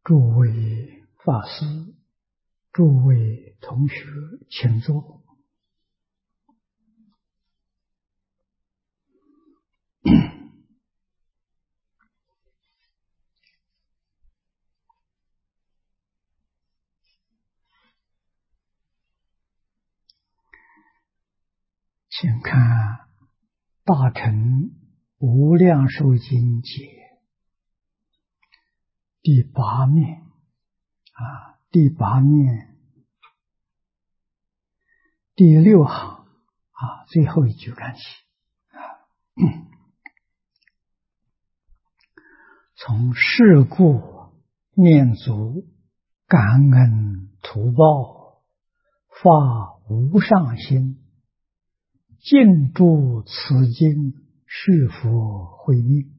诸位法师，诸位同学，请坐。请看《大乘无量寿经解》第八面第八面第6行最后一句看起从事故念足，感恩图报，发无上心，尽诸此经，续佛慧命。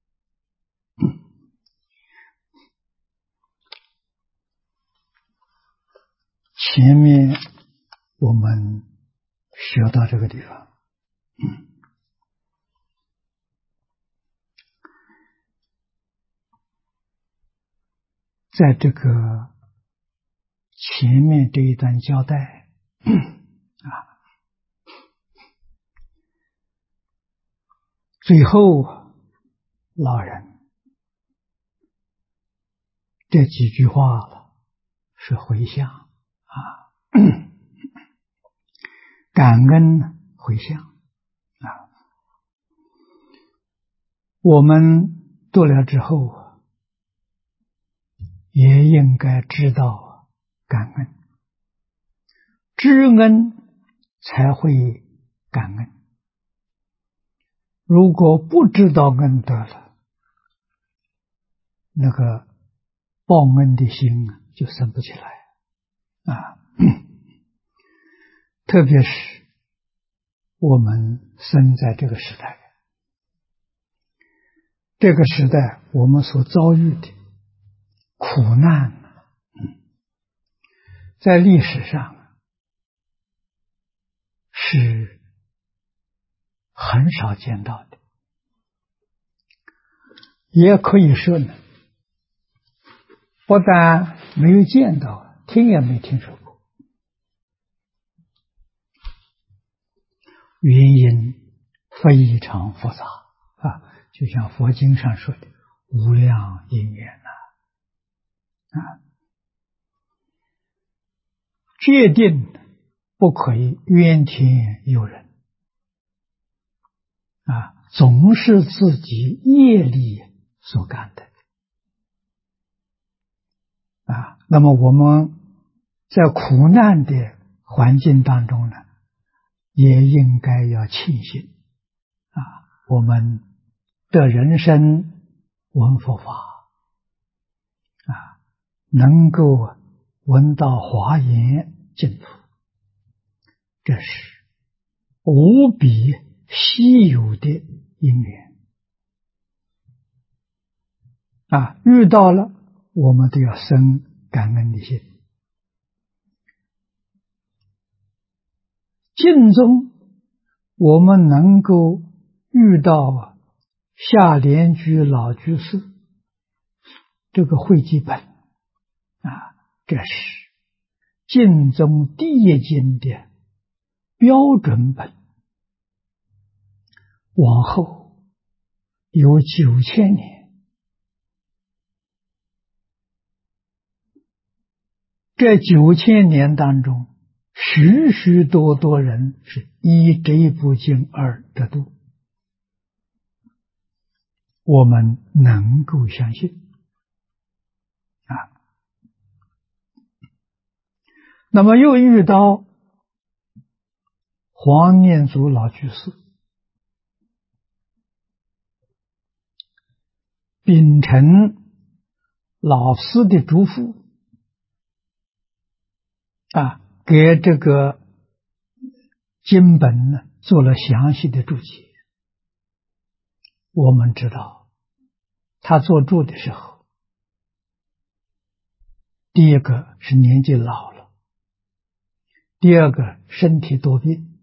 前面我们学到这个地方，在这个前面这一段交代最后老人这几句话了是回向感恩回向我们读了之后也应该知道感恩，知恩才会感恩。如果不知道恩德了，那个报恩的心就生不起来特别是我们生在这个时代，这个时代我们所遭遇的苦难在历史上是很少见到的，也可以说呢，不但没有见到，听也没听说过。原因非常复杂就像佛经上说的无量因缘决定不可以怨天尤人总是自己业力所干的那么我们在苦难的环境当中呢，也应该要庆幸我们的人生闻佛法能够闻到华严净土，这是无比稀有的因缘遇到了我们都要生感恩的心。净宗我们能够遇到下莲居老居士这个会集本这是净宗第一经的标准本，往后有9000年，这9000年当中许许多多人是依这一部经而得度，我们能够相信那么又遇到黄念祖老居士秉承老师的嘱咐给这个经本呢做了详细的注解。我们知道他做注的时候，第一个是年纪老了，第二个身体多病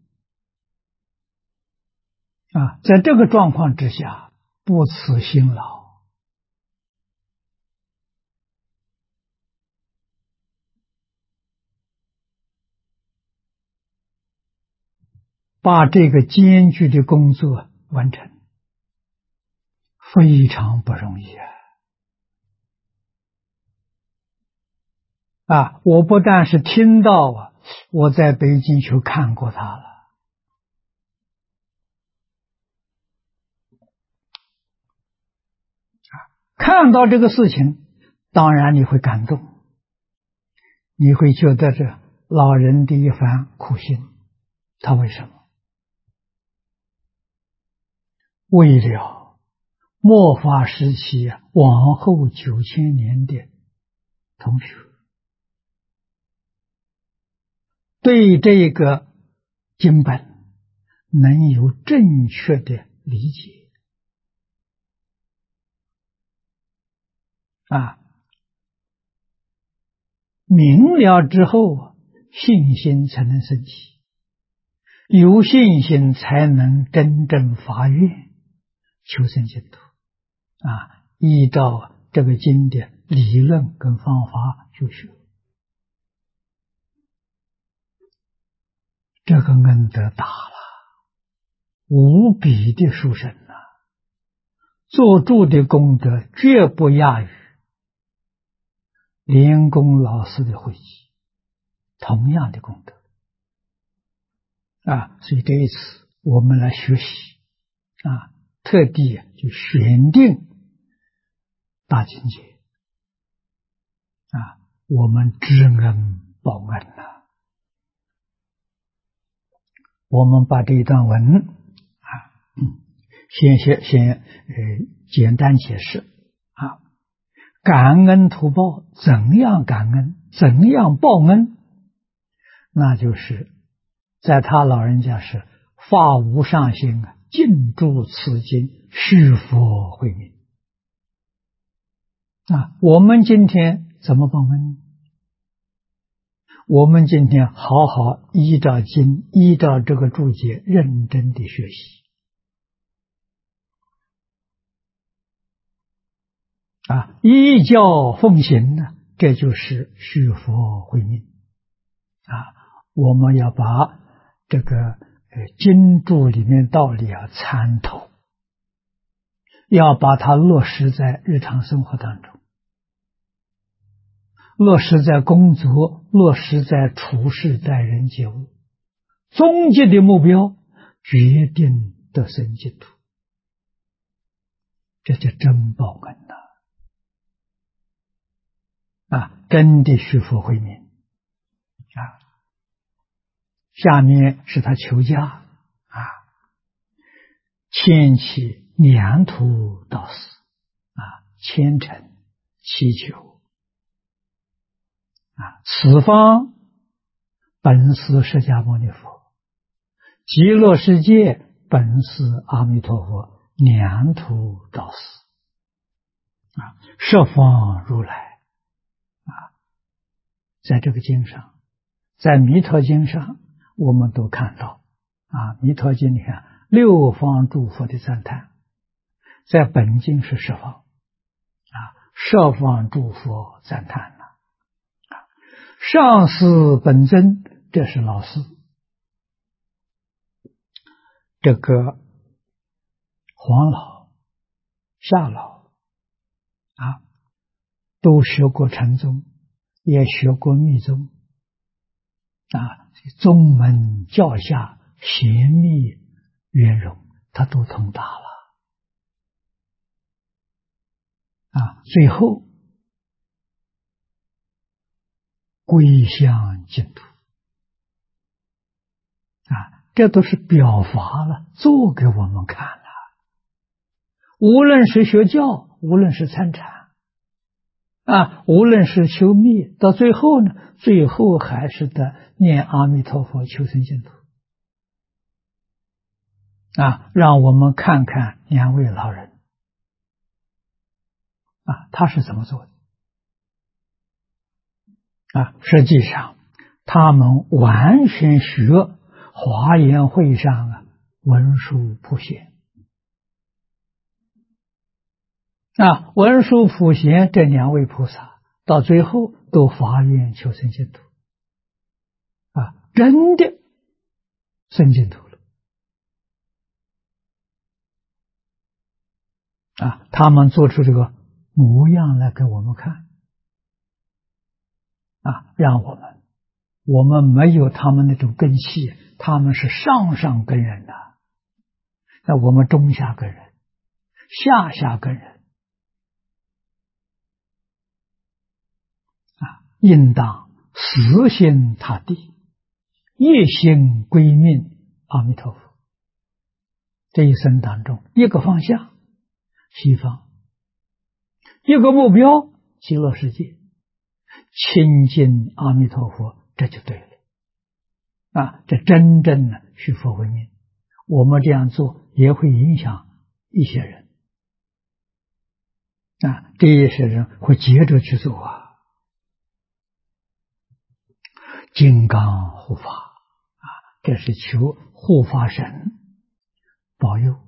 在这个状况之下不辞辛劳把这个艰巨的工作完成，非常不容易我不但是听到我在北京去看过他了。看到这个事情，当然你会感动，你会觉得这老人的一番苦心，他为什么？为了末法时期往后9000年的同学对这个经本能有正确的理解明了之后信心才能升起，有信心才能真正发愿求生净土依照这个经典理论跟方法去学，这个恩德大了，无比的殊胜做主的功德绝不亚于莲公老师的汇集，同样的功德所以这一次我们来学习特地就选定大境界我们知恩报恩我们把这一段文先简单解释感恩图报，怎样感恩，怎样报恩，那就是在他老人家是发无上心尽诸此经，续佛慧命我们今天怎么报恩？我们今天好好依照经，依照这个注解认真的学习依教奉行呢，这就是续佛慧命我们要把这个经注里面道理参透，要把它落实在日常生活当中，落实在工作，落实在处事待人接物，终极的目标决定得生净土，这叫真报恩真的续佛慧命下面是他求家牵起两途到死虔诚祈求此方本是释迦牟尼佛，极乐世界本是阿弥陀佛，两途到死十方如来在这个经上，在弥陀经上我们都看到弥陀经你看六方诸佛的赞叹，在本经是十方十方诸佛赞叹上师本尊，这是老师，这个黄老夏老都学过禅宗，也学过密宗宗门教下贤密圆融他都通达了最后归向净土这都是表法了，做给我们看了。无论是学教，无论是参禅无论是修密，到最后呢，最后还是得念阿弥陀佛求生净土让我们看看两位老人他是怎么做的实际上他们完全学华严会上文殊普贤文殊普贤这两位菩萨到最后都发愿求生净土真的生净土了他们做出这个模样来给我们看，让我们没有他们那种根系，他们是上根人的，那我们中下根人，下根人，应当死心塌地，一心归命阿弥陀佛。这一生当中，一个方向西方，一个目标极乐世界，亲近阿弥陀佛，这就对了。这真正的学佛为命。我们这样做也会影响一些人，这一些人会接着去做金刚护法这是求护法神保佑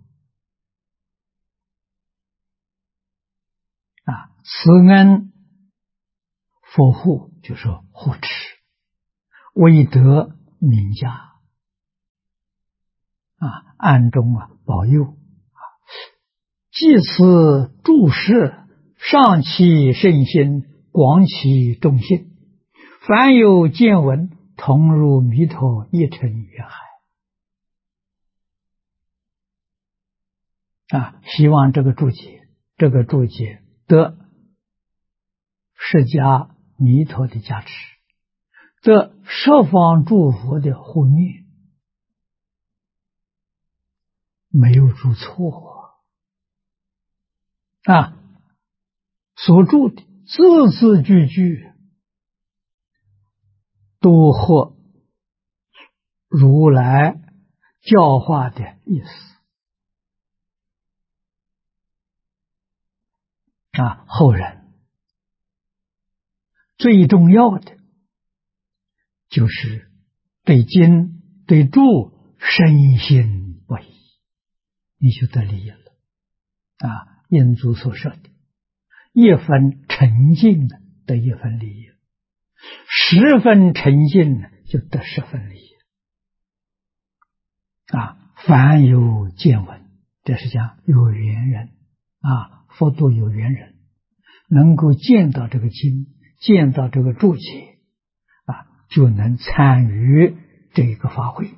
慈恩佛护，就说护持，威德名家暗中保佑济此注释，上其圣心，广其众信，凡有见闻，同入弥陀一尘缘海。希望这个注解得释迦弥陀的加持，得十方诸佛的护念，没有注错所注的字字句句都合如来教化的意思后人最重要的就是对经对注深信不疑，你就得利益了印祖所说的一分沉静得一分利益，10分沉静就得10分利益凡有见闻，这是讲有缘人佛度有缘人能够见到这个经，见到这个注解就能参与这个法会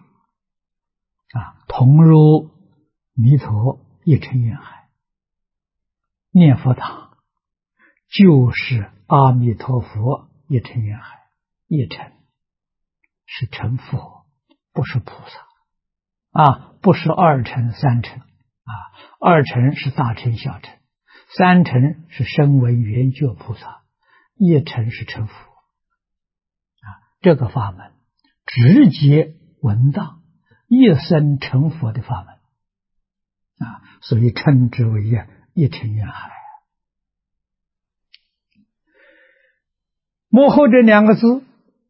同入弥陀一尘缘海。念佛堂就是阿弥陀佛一尘缘海，一尘是成佛，不是菩萨不是二乘三乘二乘是大乘小乘，三乘是声闻缘觉菩萨，一乘是成佛这个法门直接闻道一生成佛的法门所以称之为一尘缘海。幕后这2个字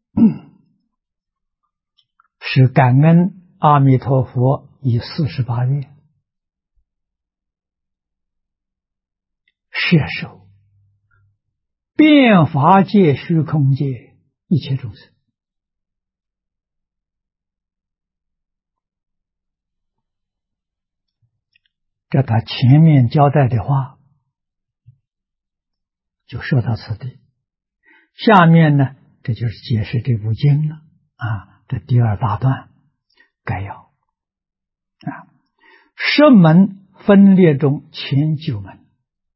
是感恩阿弥陀佛以48愿摄受遍法界虚空界一切众生这他前面交代的话就说到此地，下面呢这就是解释这部经了这第2大段概要10门分列中前9门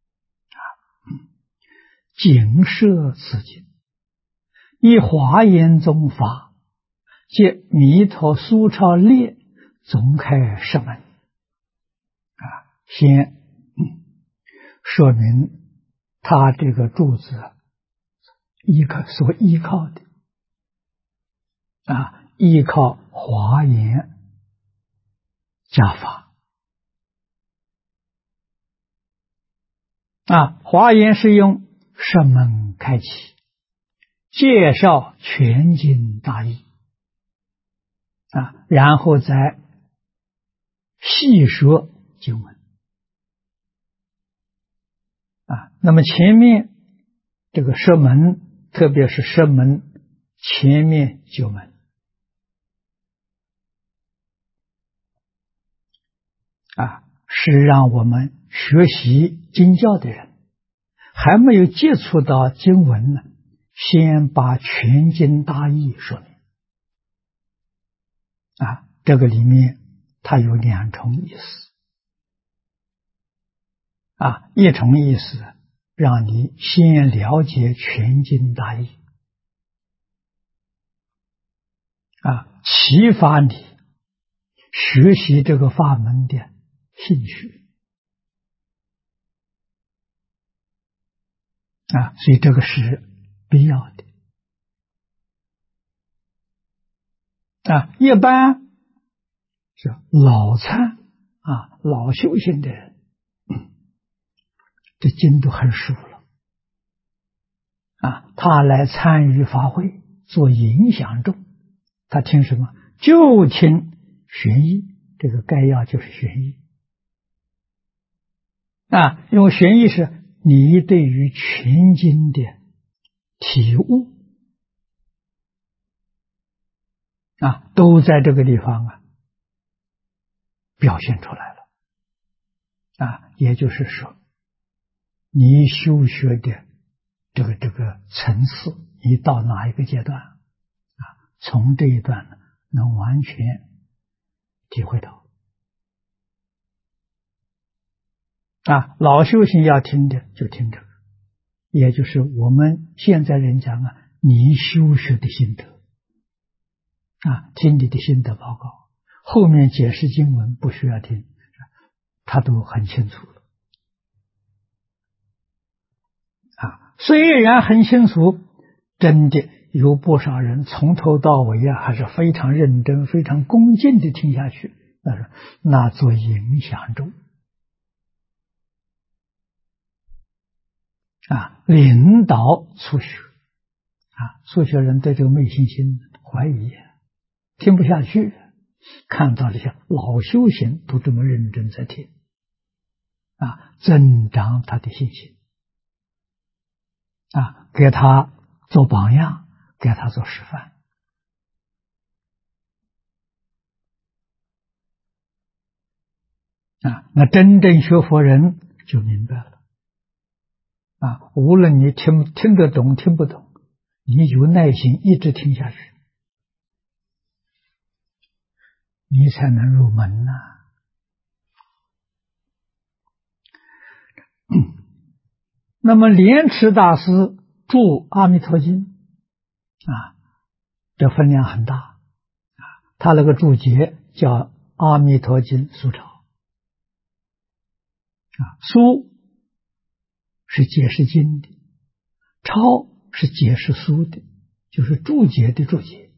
仅摄此经，以华严宗法借弥陀苏超列总开10门先说明他这个柱子所依靠的依靠华严家法华严是用10门开启，介绍全经大义然后再细说经文那么前面这个10门，特别是10门前面9门是让我们学习经教的人还没有接触到经文呢，先把全经大义说明。这个里面它有两重意思。一重意思让你先了解全经大义，启发你学习这个法门的兴趣。所以这个是必要的。一般是老参老修行的人，这经都很熟了他来参与法会做影响众，他听什么？就听玄义，这个概要就是玄义因为玄义是你对于全经的体悟都在这个地方表现出来了也就是说，你修学的这个层次，你到哪一个阶段从这一段呢，能完全体会到老修行要听的就听这个，也就是我们现在人讲你修学的心得听你的心得报告，后面解释经文不需要听，他都很清楚了虽然很清楚，真的有不少人从头到尾还是非常认真非常恭敬的听下去，那做影响众领导初学初学人对这个没信心怀疑听不下去，看到这些老修行都这么认真在听增长他的信心给他做榜样，给他做示范那真正学佛人就明白了无论你听得懂听不懂，你有耐心一直听下去，你才能入门那么莲池大师著《阿弥陀经》这分量很大他那个注解叫《阿弥陀经疏钞》疏是解释经的，钞是解释书的，就是注解的注解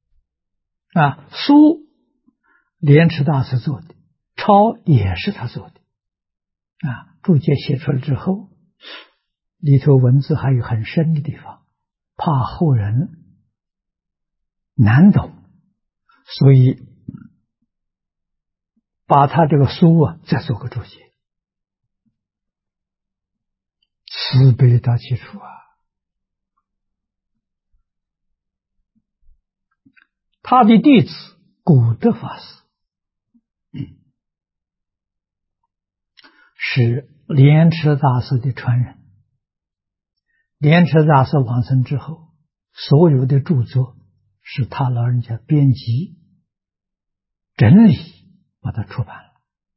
书莲池大师做的，钞也是他做的注解写出来之后，里头文字还有很深的地方，怕后人难懂，所以把他这个书再做个注解，慈悲到基础他的弟子古德法师是莲池大师的传人，莲池大师往生之后，所有的著作是他老人家编辑整理把它出版了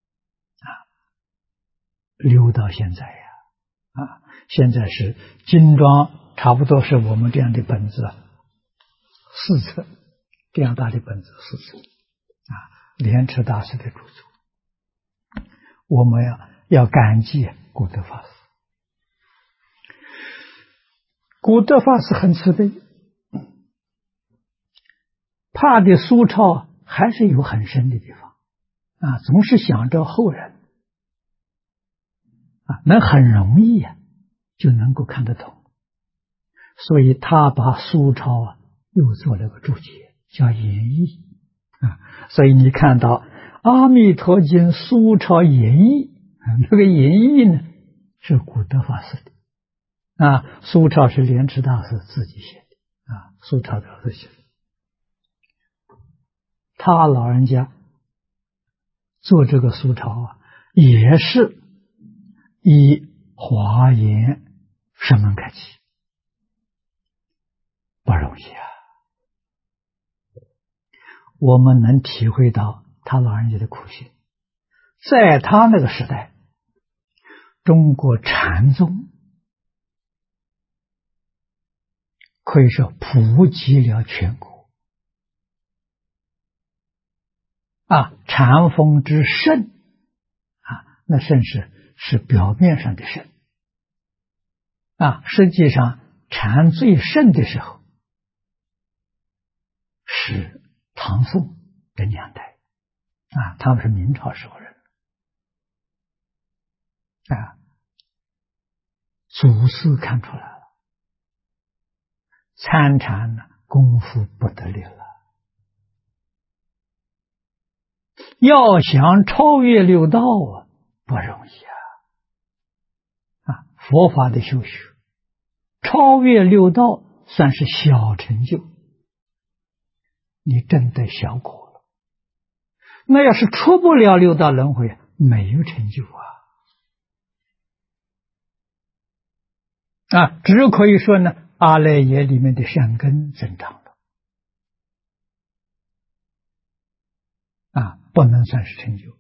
留到现在现在是精装，差不多是我们这样的本子4册，这样大的本子4册莲池大师的著作，我们要感激古德法师。古德法师很慈悲，他的书抄还是有很深的地方总是想着后人能很容易就能够看得懂，所以他把书抄又做了个注解，叫演义所以你看到《阿弥陀经》书抄演义那个演义呢是古德法师的书抄是莲池大师自己写的书抄大师写的，他老人家做这个书抄也是以华严声闻开启，不容易啊！我们能体会到他老人家的苦心，在他那个时代，中国禅宗可以说普及了全国啊，禅风之盛啊，那盛是表面上的盛啊，实际上禅最盛的时候是唐宋的年代啊，他们是明朝时候人啊，祖师看出来了，参禅呢功夫不得了了，要想超越六道啊，不容易啊！佛法的修学，超越六道算是小成就，你证得小果了。那要是出不了六道轮回，没有成就啊！只可以说呢，阿赖耶里面的善根增长了啊，不能算是成就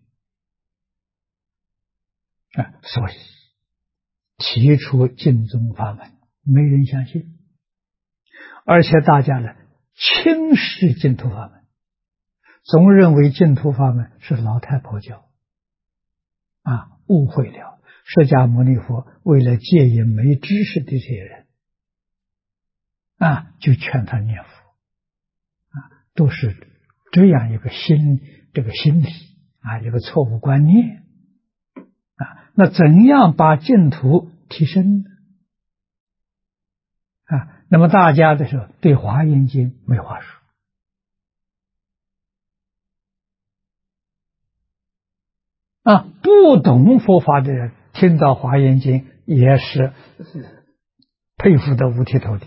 啊。所以提出净宗法门，没人相信，而且大家呢轻视净土法门，总认为净土法门是老太婆教啊，误会了。释迦牟尼佛为了戒引没知识的这些人啊，就劝他念佛啊，都是这样一个心理啊，一个错误观念啊。那怎样把净土提升呢？啊，那么大家的时候对华严经没话说啊，不懂佛法的人听到华严经也是佩服的五体投地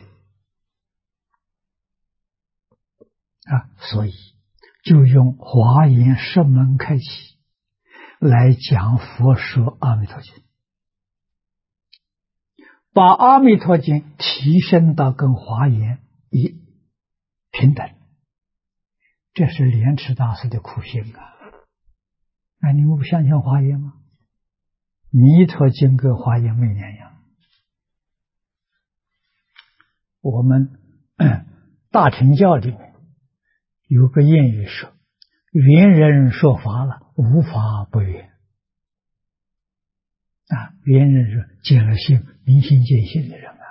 啊，所以就用华严声门开启来讲佛说阿弥陀经，把阿弥陀经提升到跟华严一平等，这是莲池大师的苦心啊！那你们不相信华严吗？弥陀经跟华严没两样。我们大乘教里面有个谚语说：“圆人说法了，无法不圆。”啊，圆人是见了性、明心见性的人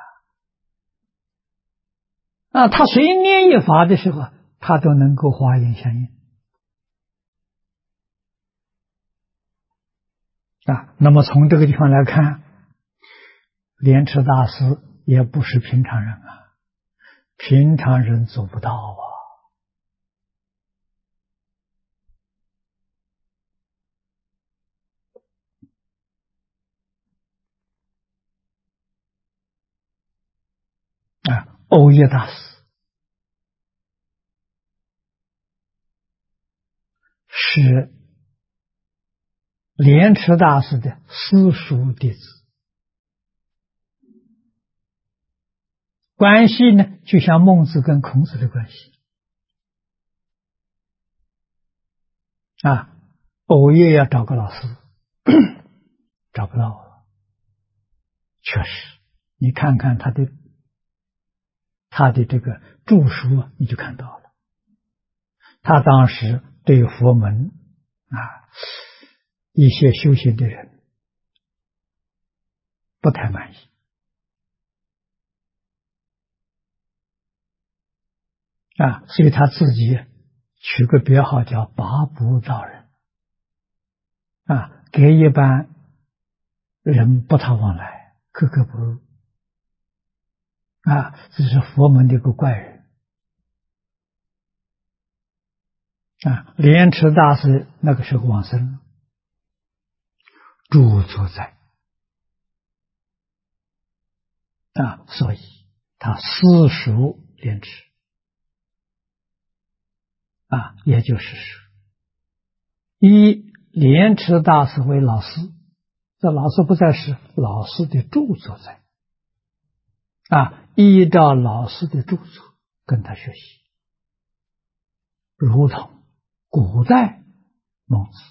啊，他随念一法的时候，他都能够华严相应啊。那么从这个地方来看，莲池大师也不是平常人啊，平常人做不到啊。欧耶大师是莲池大师的私塾弟子，关系呢就像孟子跟孔子的关系啊。欧耶要找个老师找不到了，确实，你看看他的这个著书你就看到了，他当时对佛门啊一些修行的人不太满意啊，所以他自己取个别号叫八不道人啊，给一般人不太往来，格格不入啊，这是佛门的一个怪人啊。莲池大师那个时候往生了，住所在啊，所以他私塾莲池啊，也就是说，一莲池大师为老师，这老师不在时，老师的著作在依照老师的著作跟他学习，如同古代孟子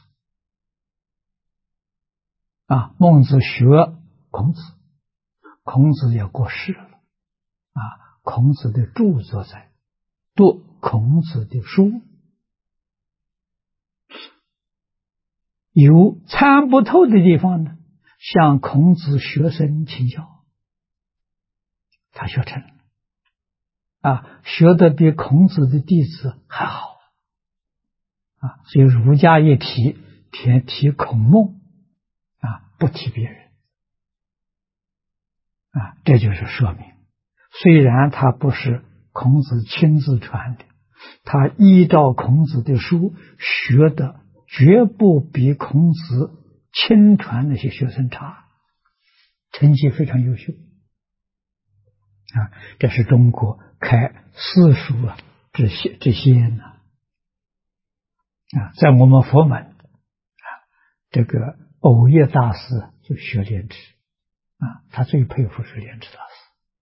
孟子学孔子，孔子也过世了孔子的著作在，读孔子的书，有参不透的地方呢，向孔子学生请教，他学成了学得比孔子的弟子还好所以儒家一提孔孟不提别人这就是说明，虽然他不是孔子亲自传的，他依照孔子的书学的绝不比孔子亲传那些学生差，成绩非常优秀这是中国开私塾之先呢在我们佛门这个藕益大师就学莲池他最佩服是莲池大师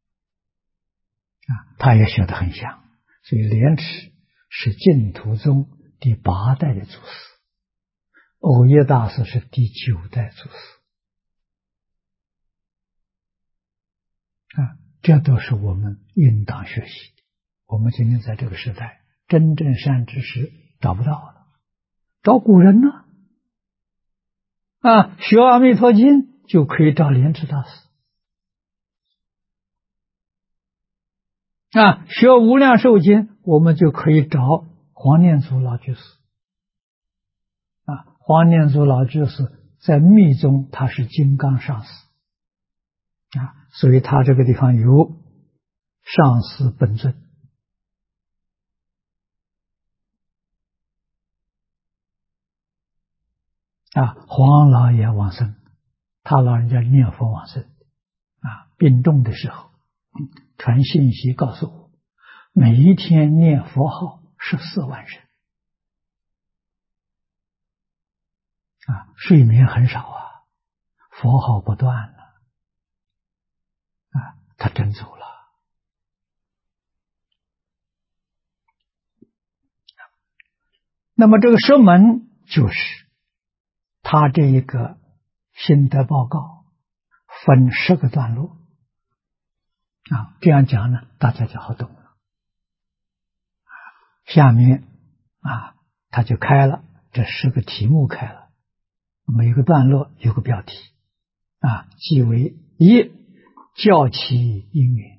他也学得很像，所以莲池是净土宗第8代的祖师，藕益大师是第9代祖师这都是我们应当学习的。我们今天在这个时代，真正善知识找不到了，找古人呢学阿弥陀经就可以找莲池大师学无量寿经我们就可以找黄念祖老居士黄念祖老居士在密宗他是金刚上师所以他这个地方有上师本尊黄老也往生，他老人家念佛往生病重的时候传信息告诉我，每一天念佛号14万声睡眠很少佛号不断了他真走了那么这个声门就是他这一个心得报告分10个段落这样讲呢大家就好懂了下面他就开了这10个题目开了，每个段落有个标题即为一教其因缘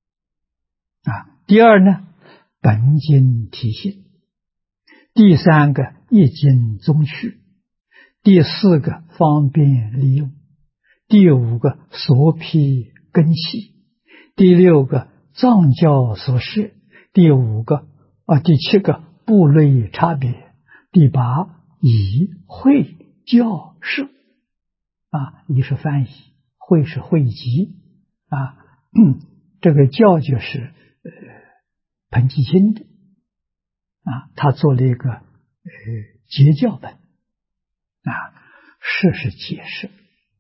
第二呢本经体性，第3个易经宗序，第4个方便利用，第5个所披根系，第6个藏教所示，第7个部类差别，第8以会教授以是翻译，会是汇集这个教就是彭继清的他做了一个结教本释是解释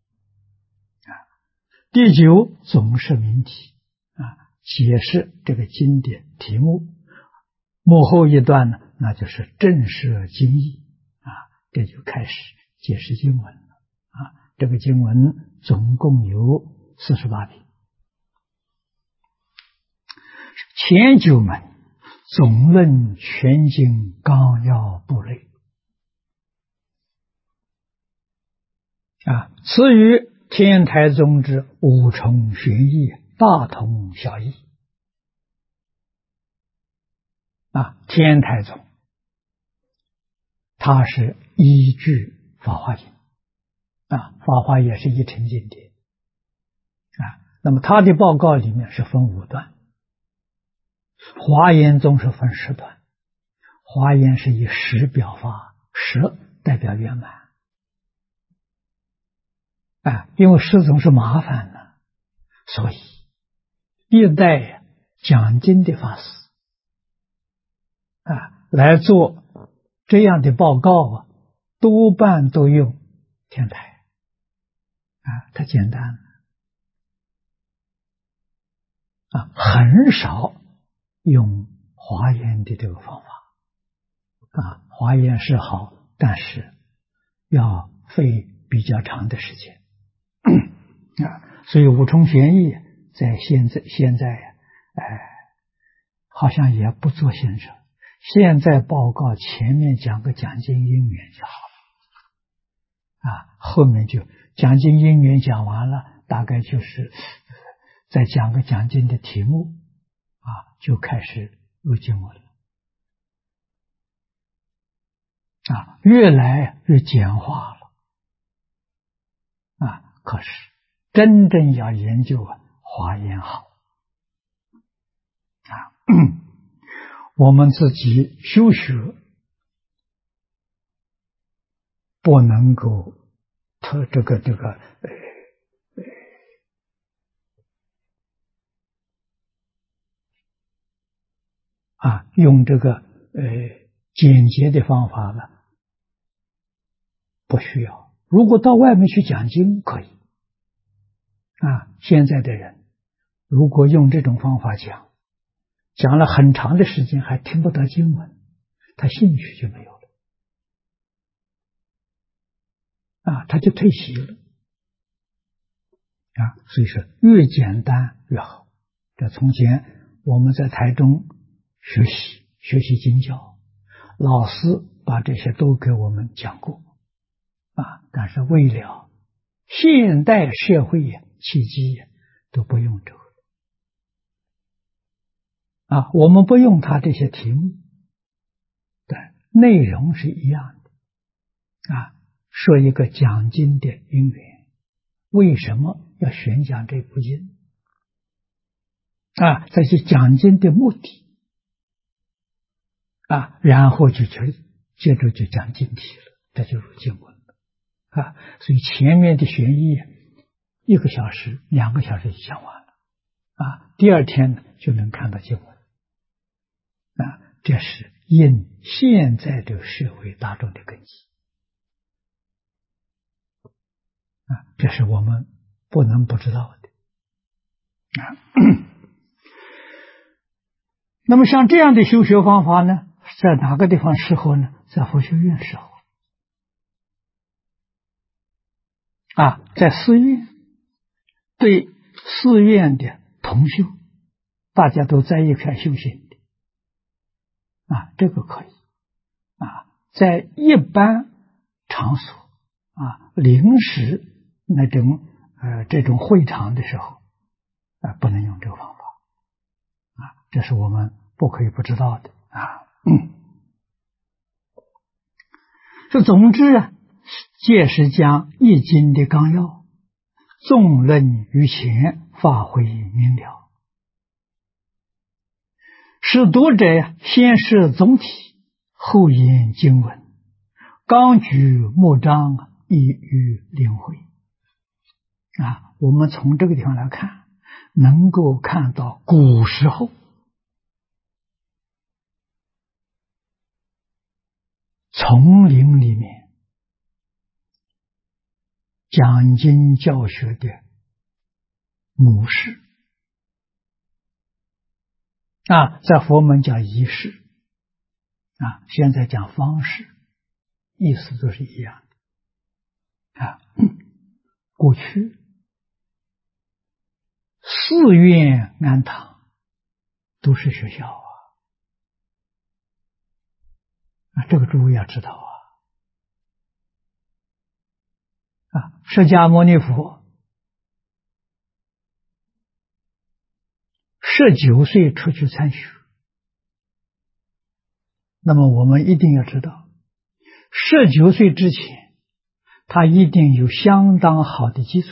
第9总是名题解释这个经典题目，幕后一段呢那就是正释经义这就开始解释经文了这个经文总共有48品，前9门总论全经纲要部类此与天台宗之5重玄义大同小异天台宗它是依据法华经法华也是一乘经典那么它的报告里面是分5段，华严宗是分10段，华严是以10表法，10代表圆满因为10总是麻烦的，所以一代讲经的法师来做这样的报告多半都用天台它简单很少用华严的这个方法华严是好，但是要费比较长的时间所以五重玄义在现在好像也不做先生，现在报告前面讲个讲经因缘就好了后面就讲经因缘讲完了，大概就是再讲个讲经的题目就开始入经文了越来越简化了可是真正要研究华严好我们自己修学不能够用这个简洁的方法了，不需要。如果到外面去讲经可以现在的人如果用这种方法讲了很长的时间还听不到经文，他兴趣就没有了他就退席了所以说越简单越好。这从前我们在台中学习经教，老师把这些都给我们讲过但是为了现代社会契机都不用这个我们不用他这些题目，但内容是一样的说一个讲经的因缘，为什么要选讲这部经这是讲经的目的然后就接着就讲经题了，这就入经文了所以前面的玄义1个小时2个小时就讲完了第二天呢就能看到经文这是应现在的社会大众的根基这是我们不能不知道的那么像这样的修学方法呢，在哪个地方适合呢？在佛学院适合在寺院，对寺院的同修大家都在一块修行的这个可以在一般场所临时那种这种会场的时候不能用这个方法这是我们不可以不知道的这总之届时将易经的纲要纵论于前，发挥明了，使读者先是总体，后言经文，纲举目张，易于领会我们从这个地方来看，能够看到古时候丛林里面讲经教学的模式在佛门讲仪式现在讲方式，意思都是一样的过去寺院庵堂都是学校这个诸位要知道释迦牟尼佛19岁出去参学，那么我们一定要知道19岁之前他一定有相当好的基础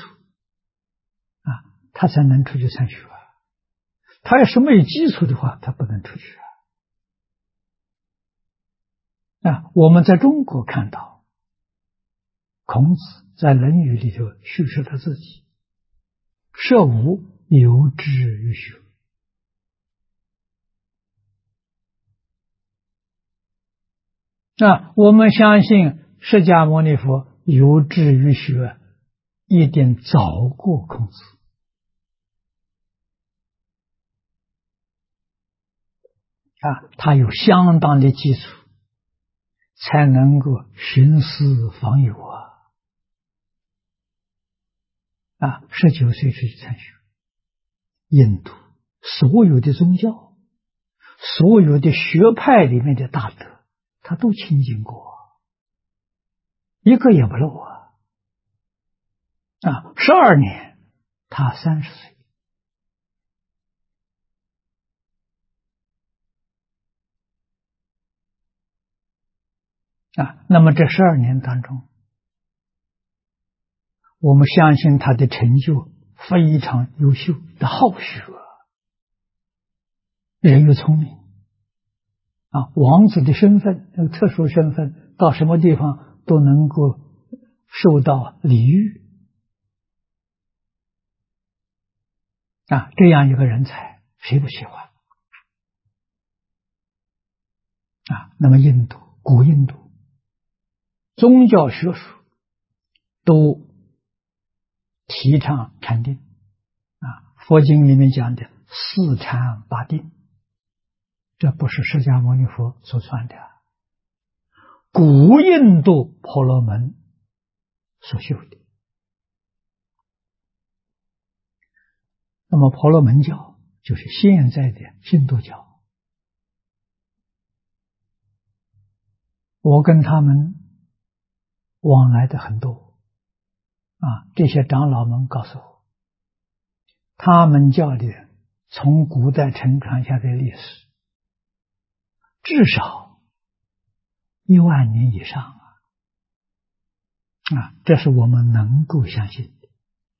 他才能出去参学他要是没有基础的话，他不能出去我们在中国看到孔子在《论语》里头叙述他自己，射无由之于学我们相信释迦牟尼佛有志于学，一定早过孔子他有相当的基础，才能够徇私访友19岁出去参学。印度所有的宗教，所有的学派里面的大德，他都亲近过，一个也不漏12年，他30岁。那么这12年当中，我们相信他的成就非常优秀的好学，人又聪明王子的身份，特殊身份，到什么地方都能够受到礼遇这样一个人才，谁不喜欢那么印度，古印度宗教学术都提倡禅定佛经里面讲的四禅八定，这不是释迦牟尼佛所传的，古印度婆罗门所修的。那么婆罗门教就是现在的印度教，我跟他们往来的很多这些长老们告诉我，他们教里从古代承传下的历史至少1万年以上这是我们能够相信的。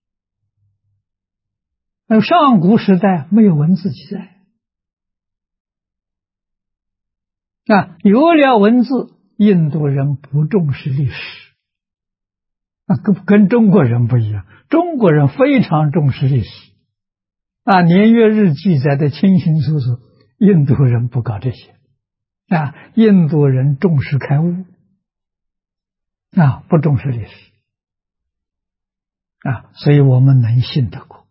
上古时代没有文字记载有了文字，印度人不重视历史跟中国人不一样，中国人非常重视历史年月日记载的清清楚楚，印度人不搞这些印度人重视开悟不重视历史所以我们能信得过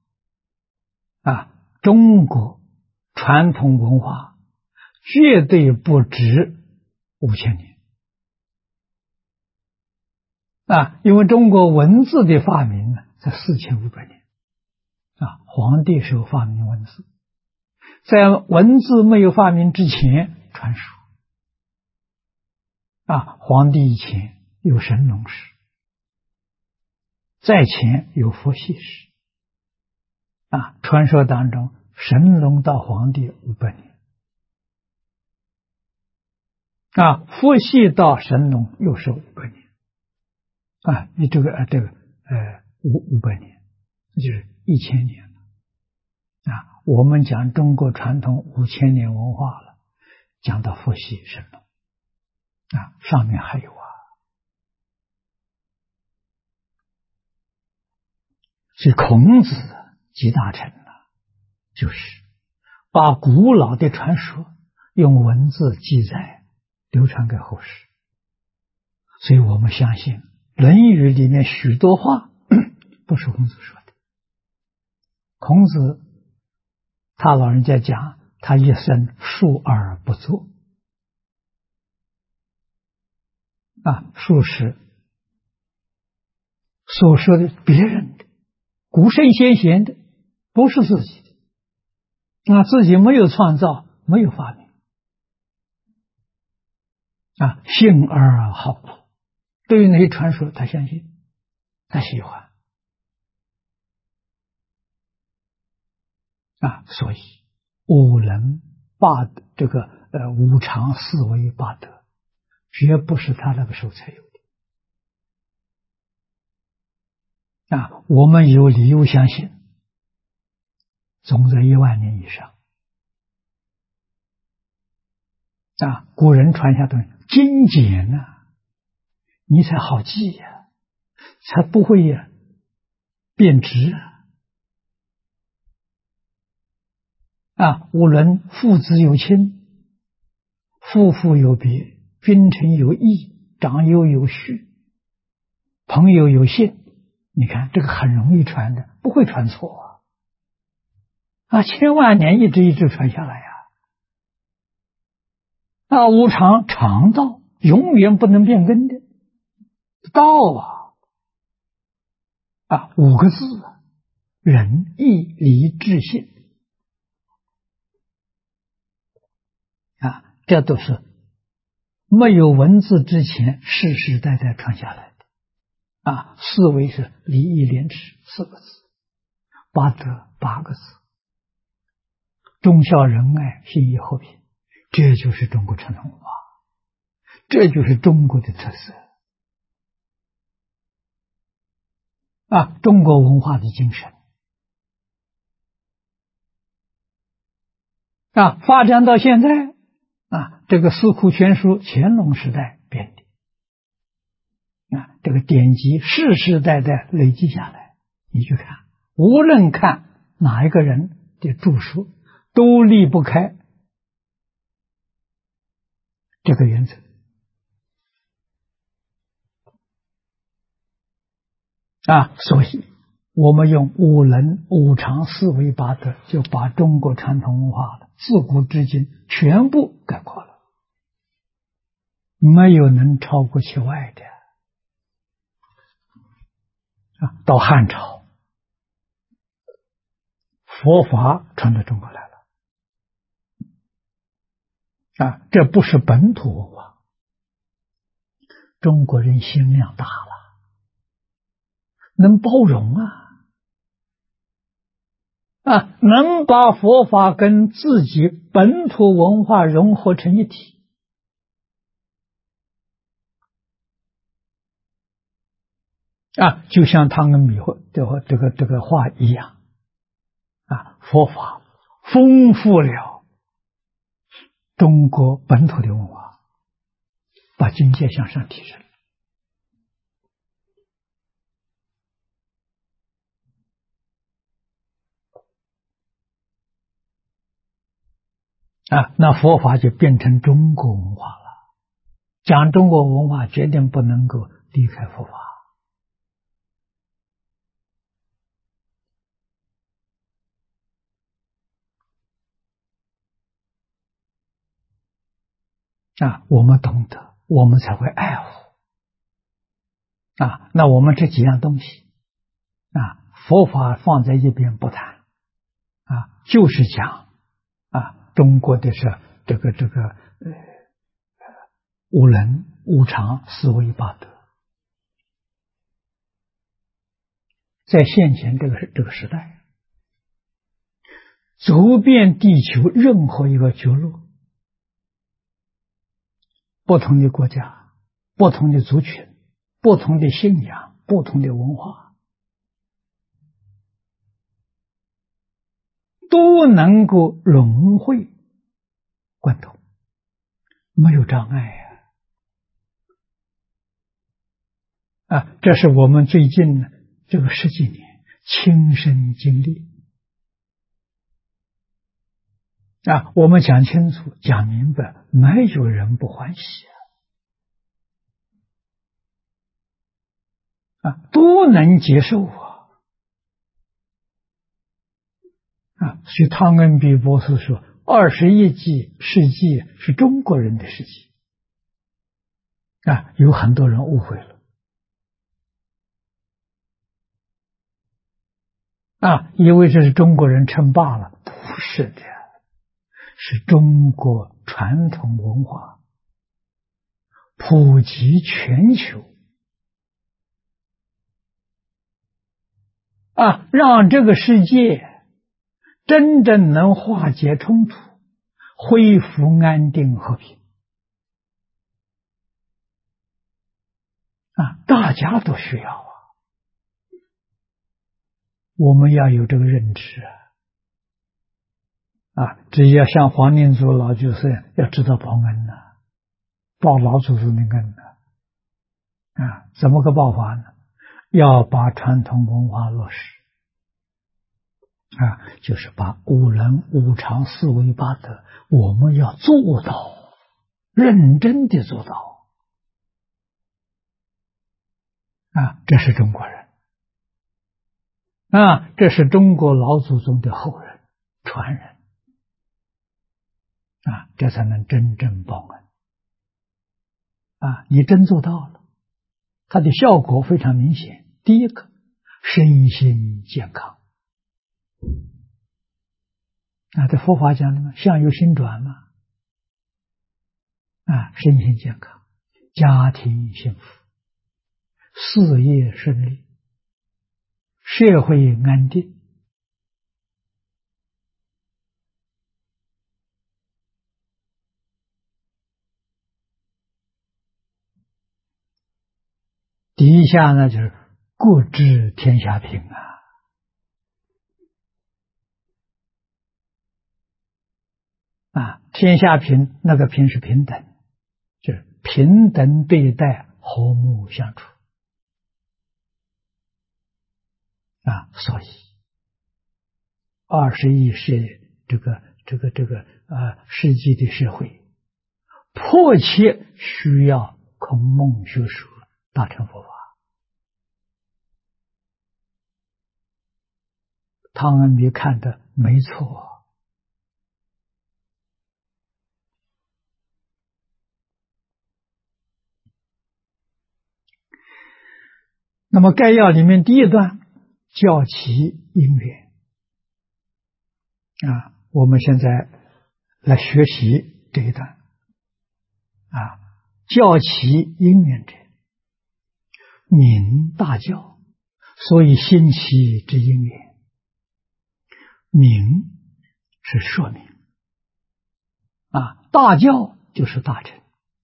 中国传统文化绝对不止5000年因为中国文字的发明呢，在4500年黄帝时候发明文字，在文字没有发明之前传书黄帝以前有神农氏，在前有佛系氏传说当中神农到黄帝500年佛系到神农又是500年你这个500年就是1000年了我们讲中国传统5000年文化了，讲到佛系神农上面还有所以孔子集大成了，就是把古老的传说用文字记载流传给后世。所以我们相信《论语》里面许多话不是孔子说的。孔子他老人家讲，他一生述而不作述是所说的别人的古圣先贤的，不是自己的自己没有创造，没有发明信而好古，对于那些传说他相信，他喜欢所以五伦八这个五常四维八德绝不是他那个时候才有的我们有理由相信总在1万年以上古人传下东西精简你才好记才不会变质五伦父子有亲，夫妇有别，君臣有义，长幼有序， 朋友有信，你看这个很容易传的，不会传错千万年一直传下来无常常道，永远不能变更的道五个字仁义礼智信这都是没有文字之前世世代代传下来的四维是礼义廉耻4个字，八德8个字，忠孝仁爱信义和平，这就是中国传统文化，这就是中国的特色中国文化的精神发展到现在这个四库全书乾隆时代编的这个典籍世世代代累积下来，你去看，无论看哪一个人的著述，都离不开这个原则所以我们用五伦五常四维八德，就把中国传统文化的自古至今全部概括了，没有能超过其外的到汉朝佛法传到中国来了这不是本土文化，中国人心量大了，能包容能把佛法跟自己本土文化融合成一体就像汤恩比这个话一样佛法丰富了中国本土的文化，把境界向上提升那佛法就变成中国文化了。讲中国文化决定不能够离开佛法我们懂得，我们才会爱护那我们这几样东西佛法放在一边不谈就是讲中国的是这个五伦五常四维八德，在现前这个时代，走遍地球任何一个角落，不同的国家，不同的族群，不同的信仰，不同的文化，都能够融会贯通，没有障碍这是我们最近这个10几年亲身经历我们讲清楚讲明白，没有人不欢喜都能接受所以汤恩比博士说21世纪是中国人的世纪有很多人误会了以为这是中国人称霸了，不是的，是中国传统文化普及全球让这个世界真正能化解冲突，恢复安定和平大家都需要我们要有这个认知只要像黄念祖老居士要知道报恩报老祖宗的恩怎么个报法呢？要把传统文化落实就是把五伦五常四维八德我们要做到，认真的做到这是中国人，这是中国老祖宗的后人传人，这才能真正报恩。你真做到了，它的效果非常明显。第一个，身心健康。在佛法讲的嘛，相由心转嘛。身心健康，家庭幸福，事业顺利，社会安定。第下呢，就是国治天下平天下平，那个平是平等，就是平等对待，和睦相处所以21世世纪的社会迫切需要孔孟学说大乘佛法。汤恩比看的没错。那么概要里面第一段教其因缘我们现在来学习这一段教其因缘者，明大教，所以兴其之因缘。明是说明大教就是大乘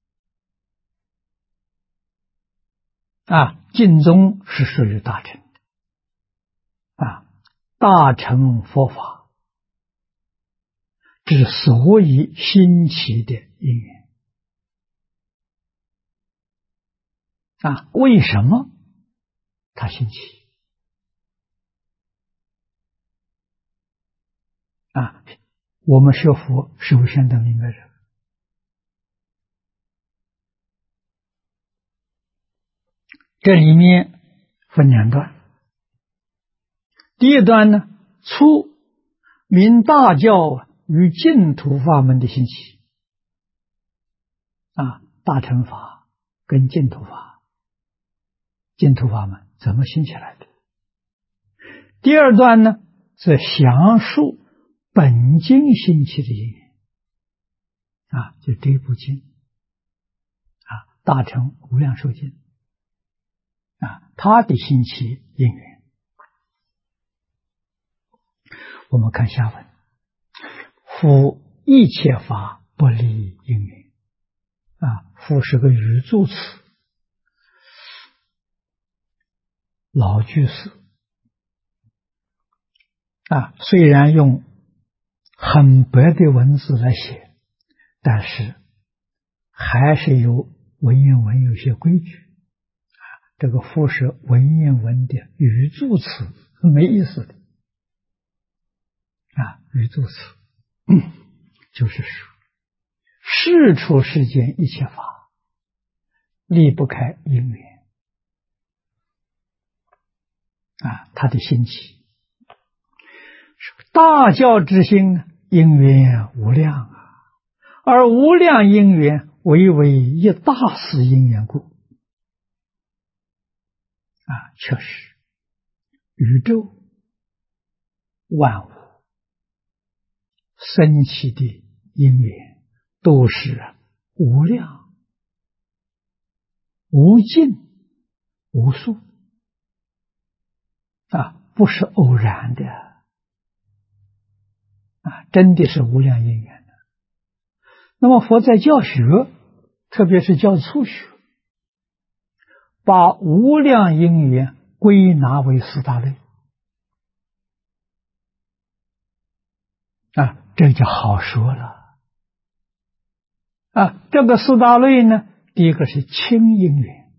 净宗是属于大乘大乘佛法之所以兴起的因缘为什么它兴起我们学佛首先得明白这个。这里面分两段，第一段呢，初明大教与净土法门的兴起大乘法跟净土法，净土法门怎么兴起来的？第二段呢，是详述本经兴起的因缘就这部经大乘无量寿经它的兴起因缘。我们看下文，夫一切法不离因缘夫是个语助词，老居士虽然用很白的文字来写，但是还是有文言文有些规矩这个夫是文言文的语助词，没意思的语助词就是说世出世间一切法离不开因缘它的兴起。大教之心呢，因缘无量而无量因缘唯为一大事因缘故确实宇宙万物升起的因缘都是无量无尽无数不是偶然的真的是无量因缘的。那么佛在教学，特别是教初学，把无量因缘归纳为四大类这就好说了这个四大类呢，第一个是亲因缘，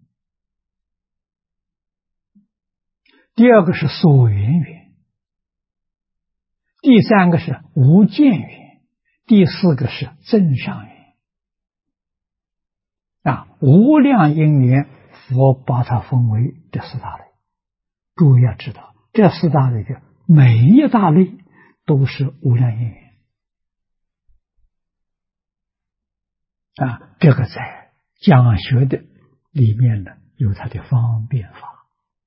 第二个是所缘缘，第三个是无间缘，第四个是增上缘无量因缘佛把它分为这四大类。诸位要知道，这四大类的每一大类都是无量因缘啊。这个在讲学的里面呢，有它的方便法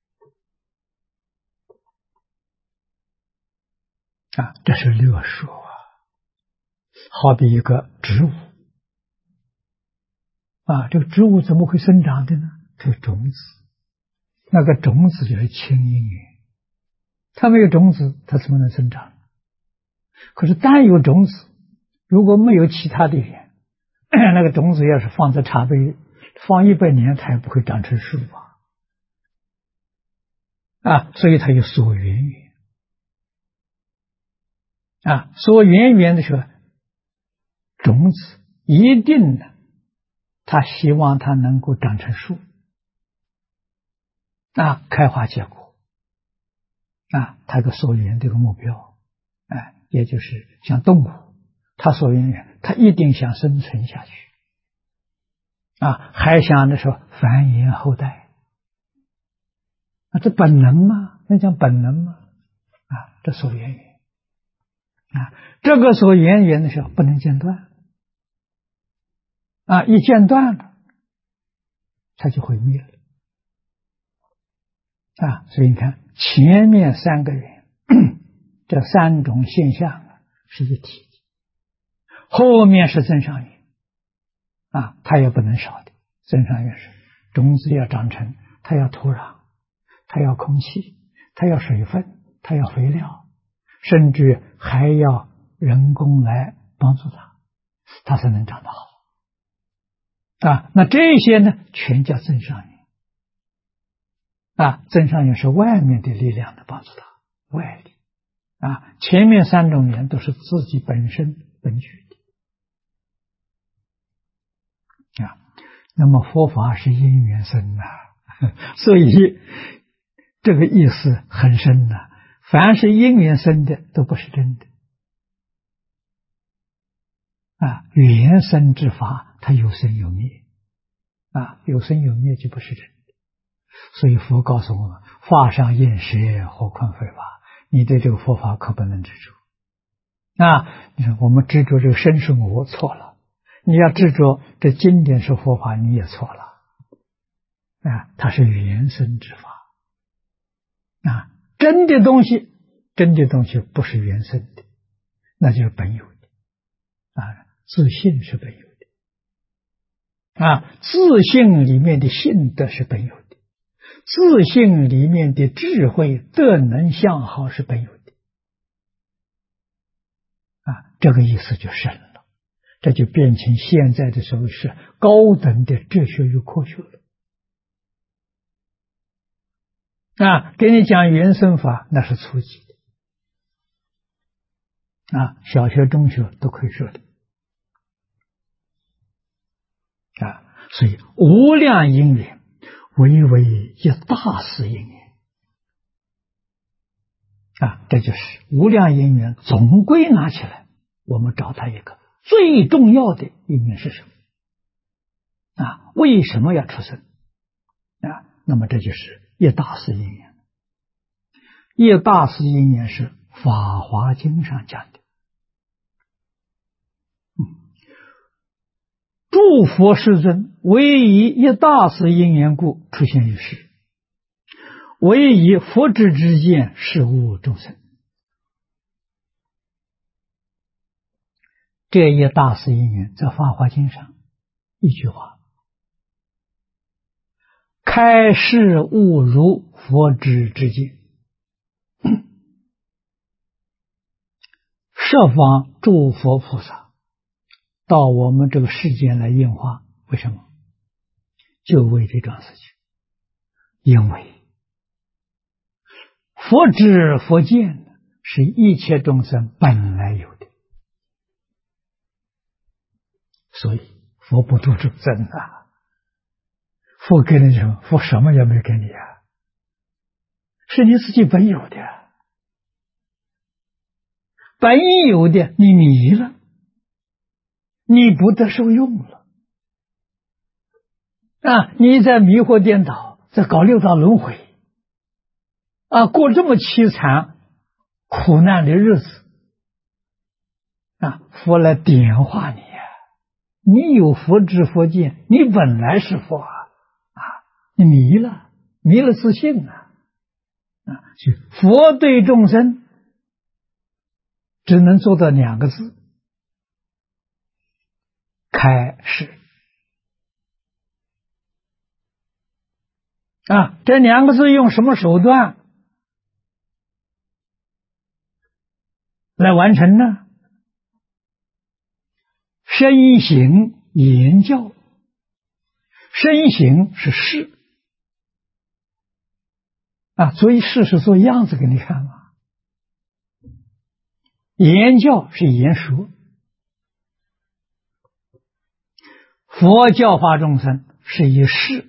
啊，这是略说啊。好比一个植物啊，这个植物怎么会生长的呢？它有种子，那个种子就是清因缘，它没有种子，它怎么能生长？可是单有种子，如果没有其他的缘，那个种子要是放在茶杯，放100年，它也不会长成树啊！所以它有所缘缘啊，所缘缘的时候，种子一定的，他希望它能够长成树啊，开花结果啊，它的所缘这个目标，也就是像动物，它所缘缘，它一定想生存下去啊，还想的说繁衍后代啊，这本能吗？那叫本能吗？啊，这所缘缘啊，这个所缘缘的时候不能间断啊，一间断了，它就毁灭了啊。所以你看前面3个缘，这3种现象是一体的，后面是增上缘啊，它也不能少的。增上缘是种子要长成，它要土壤，它要空气，它要水分，它要肥料，甚至还要人工来帮助它才能长得好啊。那这些呢，全叫增上缘啊。增上缘是外面的力量的帮助它，外力啊。前面3种缘都是自己本身本具的啊。那么佛法是因缘生所以这个意思很深凡是因缘生的都不是真的啊。缘生之法，它有生有灭啊，有生有灭就不是真的。所以佛告诉我们，法上应舍，何况非法。你对这个佛法可不能执着啊。你说我们执着这个身是我，错了。你要执着这经典是佛法，你也错了啊。它是缘生之法啊，真的东西不是缘生的，那就是本有的啊。自信是本有的啊，自信里面的性德是本有的，自信里面的智慧德能相好是本有的啊。这个意思就深了，这就变成现在的时候是高等的哲学与科学了啊。给你讲原生法那是初级的啊，小学中学都可以说的啊。所以无量因缘唯为一大事因缘啊，这就是无量因缘总归拿起来，我们找它一个最重要的因缘是什么啊？为什么要出生啊？那么这就是一大事因缘。一大事因缘是法华经上讲的诸佛世尊唯以一大事因缘故出现于世，唯以佛智之见示悟众生。这一大事因缘在法华经上一句话，开示悟如佛智之见，设方诸佛菩萨到我们这个世间来演化，为什么？就为这桩事情。因为佛知佛见是一切众生本来有的，所以佛不度众生啊。佛给你什么？佛什么也没给你啊，是你自己本有的，本有的你迷了，你不得受用了你在迷惑颠倒，在搞六道轮回，过这么凄惨苦难的日子，佛来点化你呀！你有佛知佛见，你本来是佛你迷了自信就佛对众生只能做到2个字：开示。这2个字用什么手段来完成呢？身行言教。身行是事所以事是做样子给你看嘛。言教是言说。佛教化众生是以事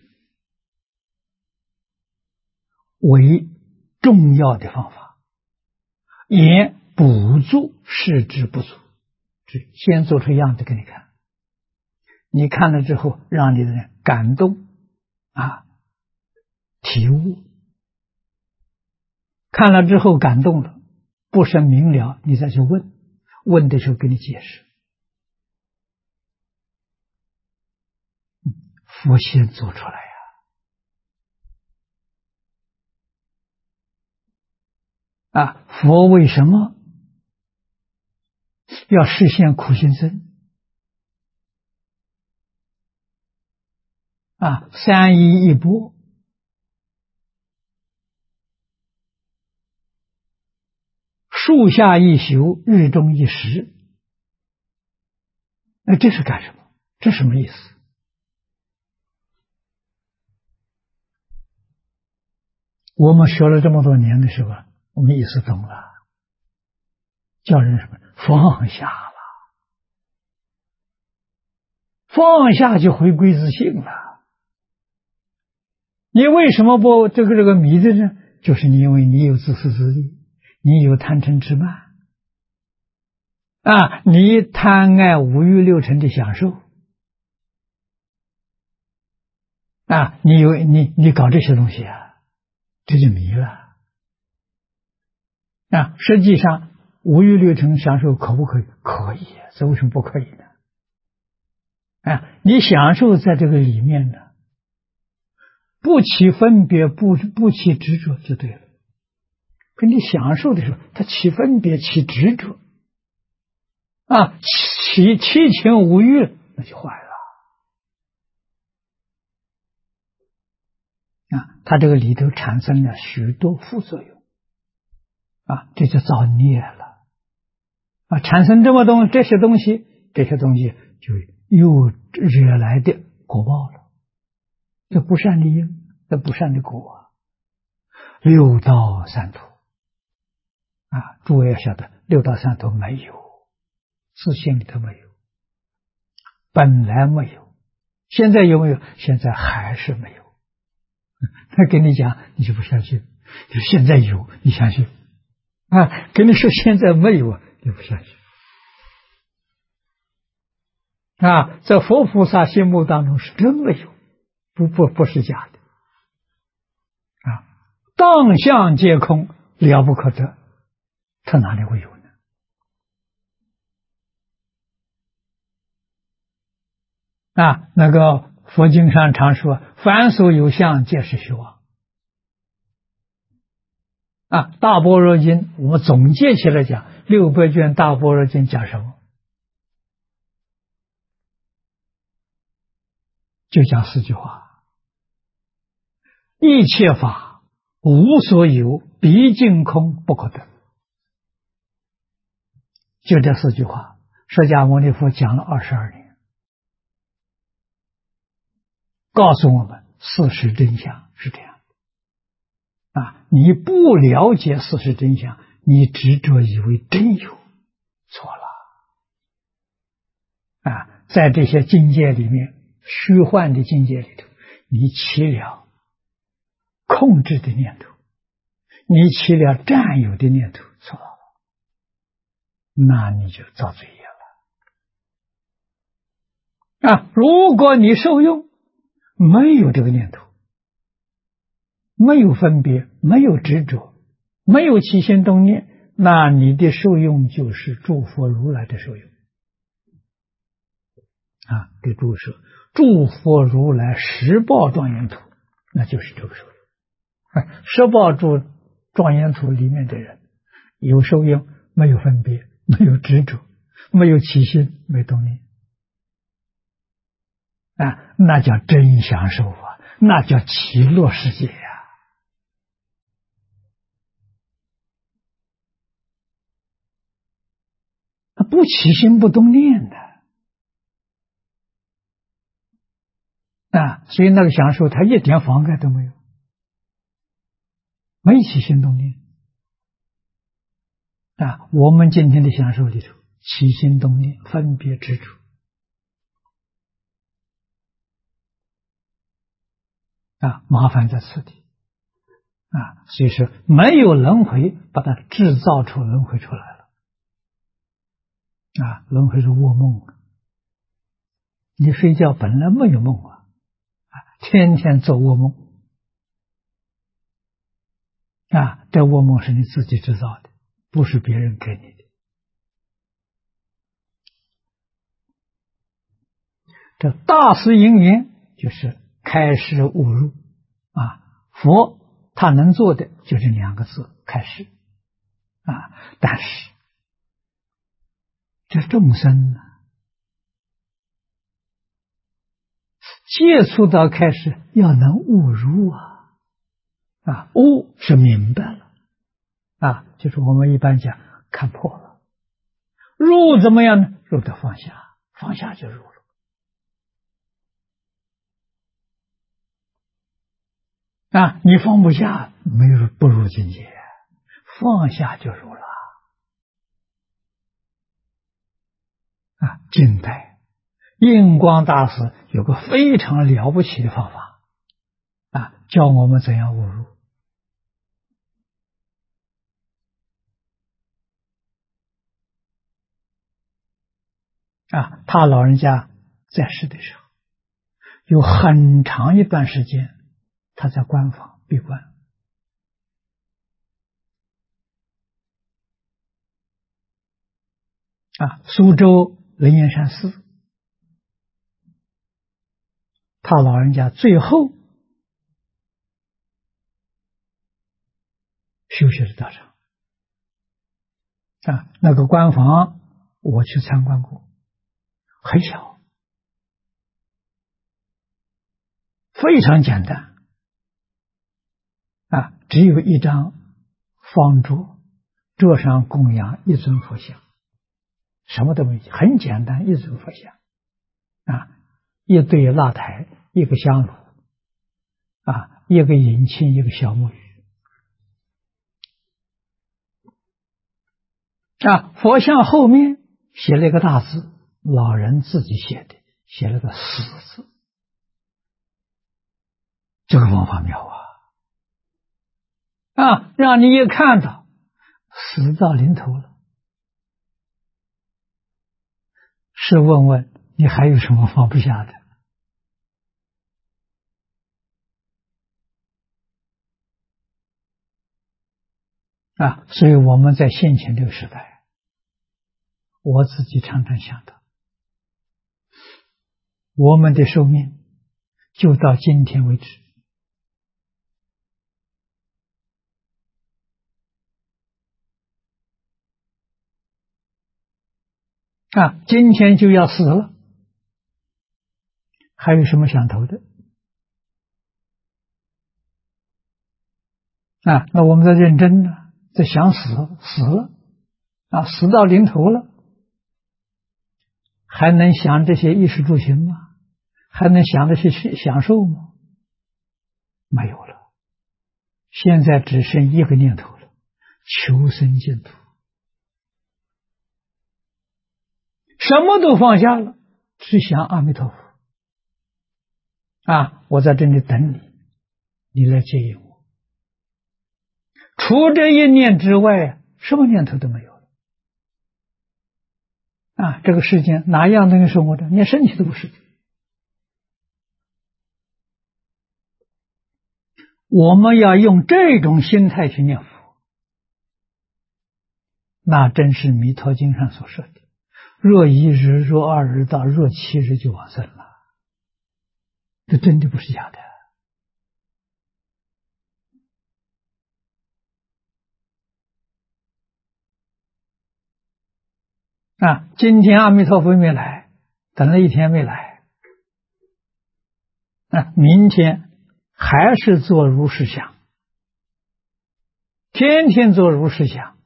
为重要的方法，言补助事之不足，先做出样子给你看，你看了之后让你的人感动体悟，看了之后感动了，不甚明了，你再去问的时候给你解释。佛先做出来佛为什么要实现苦行僧3衣一钵，树下一宿，日中一时。这是干什么？这什么意思？我们学了这么多年的时候，我们意识懂了，叫人什么？放下了，放下就回归自性了。你为什么不这个迷的呢？就是因为你有自私自利，你有贪嗔痴慢你贪爱五欲六尘的享受你搞这些东西这就迷了实际上五欲六尘享受可不可以？可以，这为什么不可以呢？你享受在这个里面呢，不起分别，不起执着就对了。跟你享受的时候，它起分别，起执着起七情五欲，那就坏了它这个里头产生了许多副作用这就造孽了产生这些东西就又惹来的果报了。这不善的因，这不善的果六道三途诸位要晓得，六道三途没有，自性里头没有，本来没有，现在有没有？现在还是没有。他跟你讲你就不相信，就现在有你相信跟你说现在没有你不相信在佛菩萨心目当中是真没有，不是假的当相皆空，了不可得，他哪里会有呢？那个佛经上常说凡所有相皆是虚妄大般若经我们总结起来讲，600卷大般若经讲什么？就讲4句话：一切法无所有，毕竟空，不可得。就这4句话，释迦牟尼佛讲了22年，告诉我们事实真相是这样你不了解事实真相，你执着以为真有，错了在这些境界里面，虚幻的境界里头，你起了控制的念头，你起了占有的念头，错了，那你就造罪业了如果你受用， 没有这个念头，没有分别，没有执着，没有起心动念，那你的受用就是诸佛如来的受用啊！给诸位说，诸佛如来十报庄严土，那就是这个受用。十报诸庄严土里面的人，有受用，没有分别，没有执着，没有起心，没动念啊，那叫真享受啊，那叫极乐世界呀！不起心不动念的啊，所以那个享受它一点妨碍都没有，没起心动念啊。我们今天的享受里头，起心动念、分别执着啊，麻烦在此地啊。所以说，没有轮回，把它制造出轮回出来了啊。轮回是噩梦，你睡觉本来没有梦啊，天天做噩梦啊，这噩梦是你自己制造的，不是别人给你的。这大师因缘就是开示悟入啊，佛他能做的就这两个字，开示啊。但是这众生呢，接触到开示要能悟入啊，悟是明白了啊，就是我们一般讲看破了。入怎么样呢？入的放下，放下就入了。啊，你放不下，没有不入境界，放下就入了。啊，近代印光大师有个非常了不起的方法啊，教我们怎样悟入。啊，他老人家在世的时候，有很长一段时间，他在关房闭关。啊，苏州灵岩山寺，他老人家最后休息的道场。啊，那个关房我去参观过，很小，非常简单。啊，只有一张方桌，桌上供养一尊佛像，什么都没有，很简单，一尊佛像。啊，一对蜡台，一个香炉，啊，一个引磬，一个小木鱼。啊，佛像后面写了一个大字，老人自己写的，写了个死字。这个方法妙啊，让你一看到死到临头了，是问问你还有什么放不下的？啊，所以我们在现前这个时代，我自己常常想到，我们的寿命就到今天为止。啊，今天就要死了，还有什么想头的？啊，那我们在认真呢，在想死了，啊，死到临头了，还能想这些衣食住行吗？还能想这些享受吗？没有了。现在只剩一个念头了，求生净土，什么都放下了，只想阿弥陀佛。啊，我在这里等你，你来接引我。除这一念之外，什么念头都没有了。啊，这个世间哪样东西是我的？连身体都不是的。 我们要用这种心态去念佛，那真是弥陀经上所说的若一日、若二日到若七日就往生了，这真的不是假的。今天阿弥陀佛没来，等了一天没来，明天还是做如是想，天天做如是想，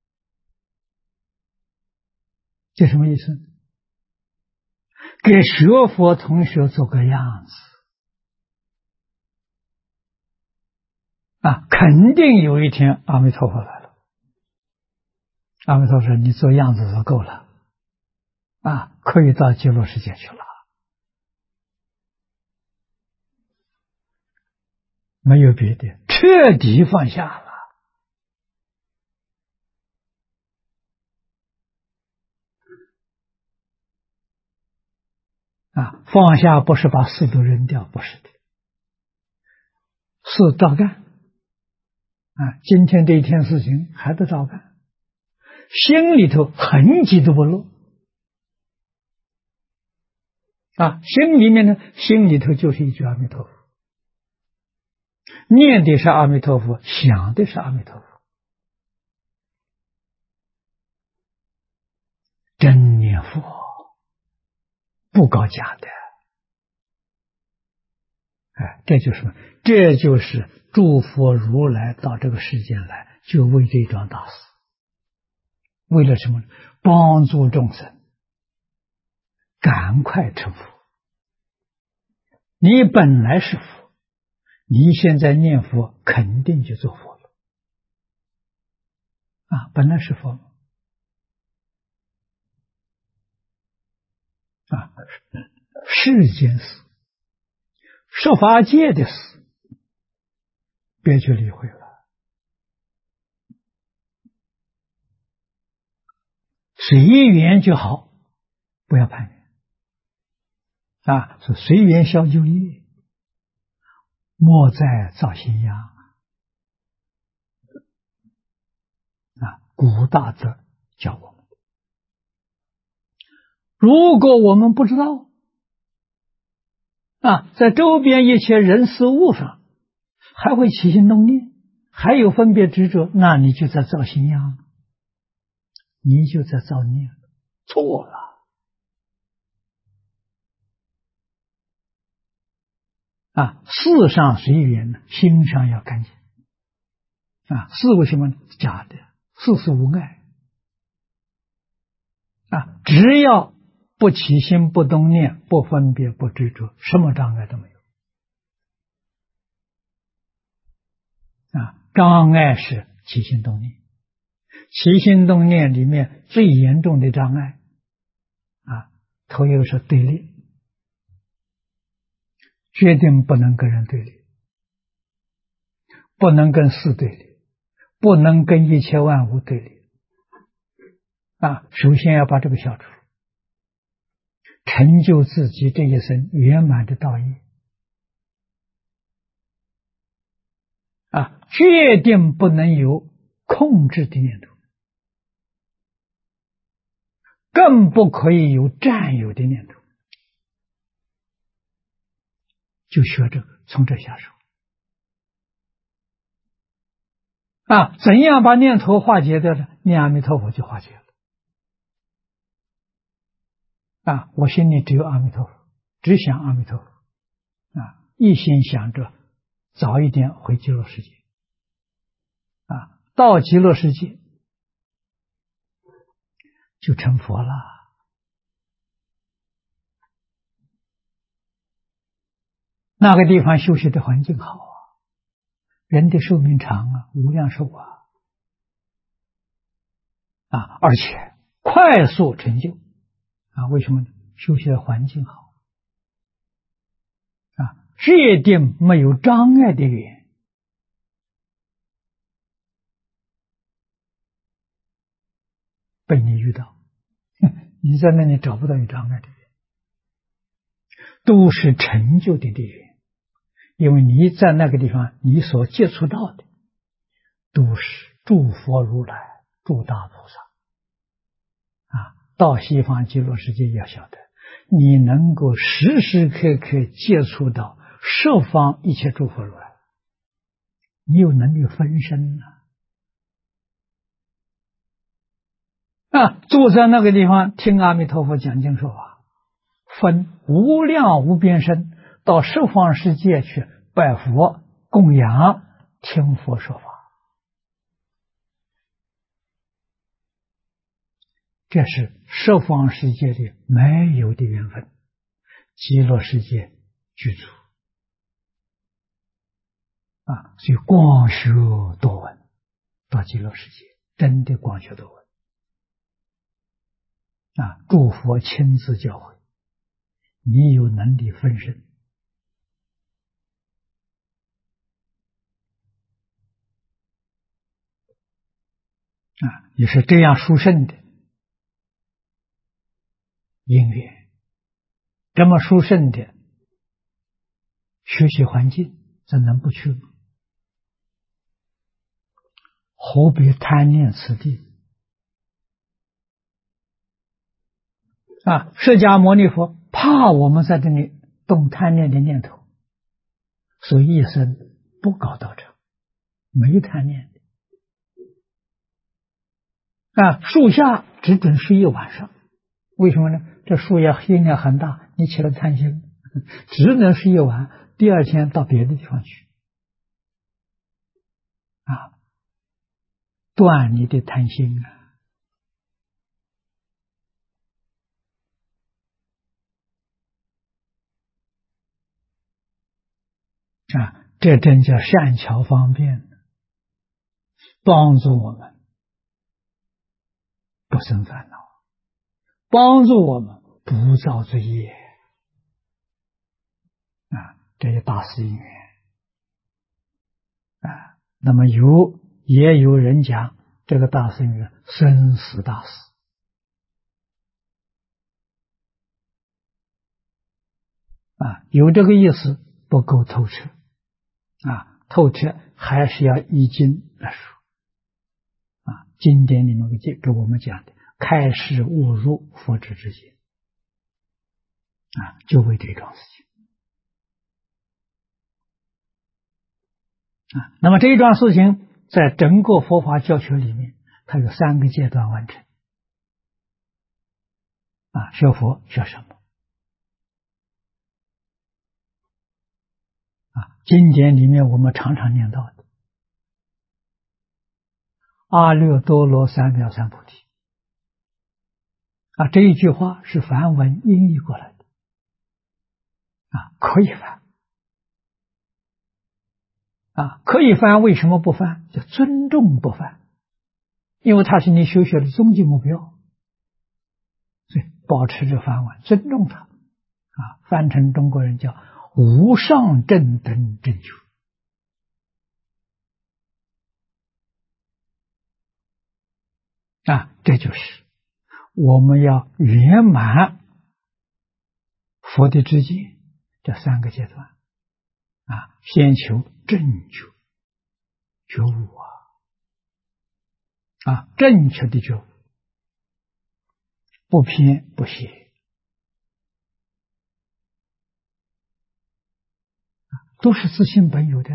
这什么意思？给学佛同学做个样子肯定有一天阿弥陀佛来了。阿弥陀佛说：“你做样子就够了，可以到极乐世界去了。”没有别的，彻底放下了。放下不是把事都扔掉，不是的，事照干。今天这一天事情还得照干，心里头痕迹都不落。心里面呢，心里头就是一句阿弥陀佛，念的是阿弥陀佛，想的是阿弥陀佛，真念佛，不搞假的。这就是什么？这就是诸佛如来到这个世间来，就为这桩大事。为了什么？帮助众生赶快成佛。你本来是佛，你现在念佛肯定就做佛了。本来是佛世间事，十法界的事，别去理会了。随缘就好，不要攀缘。说随缘消旧业，莫再造新殃。古大德教我们，如果我们不知道在周边一切人事物上还会起心动念，还有分别执着，那你就在造新殃，你就在造孽，错了。事上随缘呢，心上要干净。事为什么？假的，事是无碍。只要不起心不动念，不分别不执着，什么障碍都没有。障碍是起心动念，起心动念里面最严重的障碍头一个是对立，决定不能跟人对立，不能跟事对立，不能跟一切万物对立。首先要把这个消除，成就自己这一生圆满的道业。决定不能有控制的念头，更不可以有占有的念头。就学这个，从这下手。怎样把念头化解掉呢？念阿弥陀佛就化解了。我心里只有阿弥陀佛，只想阿弥陀佛。一心想着早一点回极乐世界。到极乐世界就成佛了。那个地方休息的环境好人的寿命长无量寿而且快速成就为什么呢？休息的环境好决定没有障碍的缘。被你遇到，你在那里找不到有障碍的缘，都是成就的缘。 因为你在那个地方，你所接触到的都是诸佛如来、诸大菩萨啊。到西方极乐世界要晓得，你能够时时刻刻接触到十方一切诸佛如来，你有能力分身坐在那个地方听阿弥陀佛讲经说法，分无量无边身到十方世界去拜佛供养听佛说法，这是十方世界里没有的缘分，极乐世界具足所以广学多闻，到极乐世界真的广学多闻诸佛亲自教诲，你有能力分身也是这样殊胜的因缘，这么殊胜的学习环境，这能不去吗？何必贪恋此地释迦牟尼佛怕我们在这里动贪恋的念头，所以一生不搞道场，没贪恋树下只准睡一晚上，为什么呢？这树叶音量很大，你起来贪心，只能睡一晚，第二天到别的地方去断你的贪心这真叫善巧方便，帮助我们不生烦恼，帮助我们不造罪业这些大事因缘那么也有人讲这个大事因缘生死大事有这个意思不够透彻透彻还是要依经来说经典里面给我们讲的开示悟入佛智之间就为这桩事情那么这一桩事情在整个佛法教学里面，它有3个阶段完成学佛学什么经典里面我们常常念到的阿耨多罗三藐三菩提这一句话是梵文音译过来的可以翻可以翻，为什么不翻？叫尊重不翻，因为它是你修学的终极目标，所以保持着梵文，尊重它翻成中国人叫无上正等正觉这就是我们要圆满佛的知见这3个阶段先求正觉觉悟正确的觉悟，不偏不邪都是自性本有的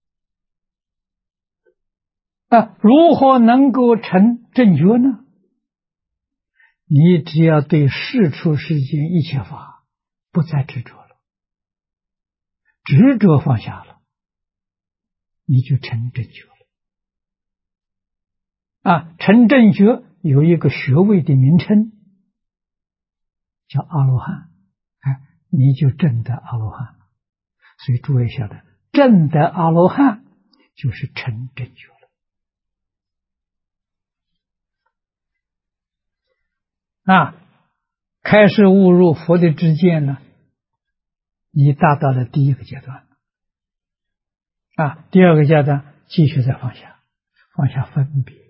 如何能够成正觉呢？你只要对世出世间一切法不再执着了，执着放下了，你就成正觉了成正觉有一个学位的名称叫阿罗汉你就证得阿罗汉。所以诸位晓得证得阿罗汉就是成正觉了开示悟入佛的知见呢，你达到了第1个阶段第2个阶段继续再放下分别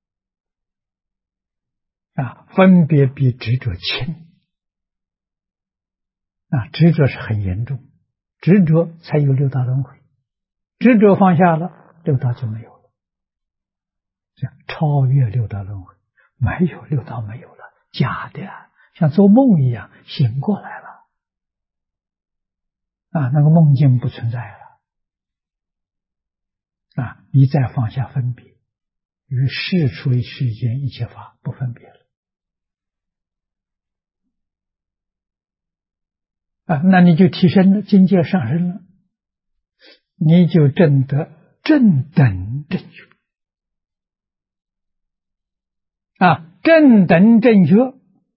分别比执着轻执着是很严重执着才有六道轮回，执着放下了，六道就没有了。这样超越六道轮回，没有六道没有了，假的啊，像做梦一样醒过来了啊，那个梦境不存在了啊，一再放下分别，与世出世间一切法不分别了啊，那你就提升了，境界上升了，你就证得正等正觉啊，正等正觉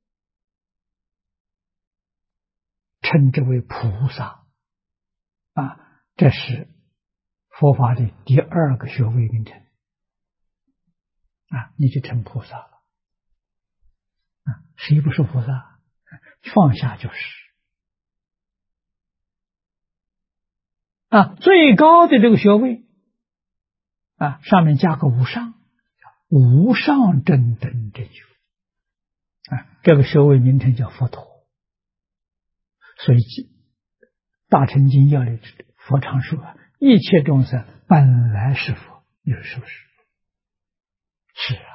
称之为菩萨啊，这是佛法的第二个学位名称啊，你就成菩萨了啊，谁不是菩萨？放下就是啊，最高的这个学位啊，上面加个无上，无上正等正觉啊，这个学位名称叫佛陀。所以大乘经要里佛常说啊，一切众生本来是佛，你说是不是？是啊，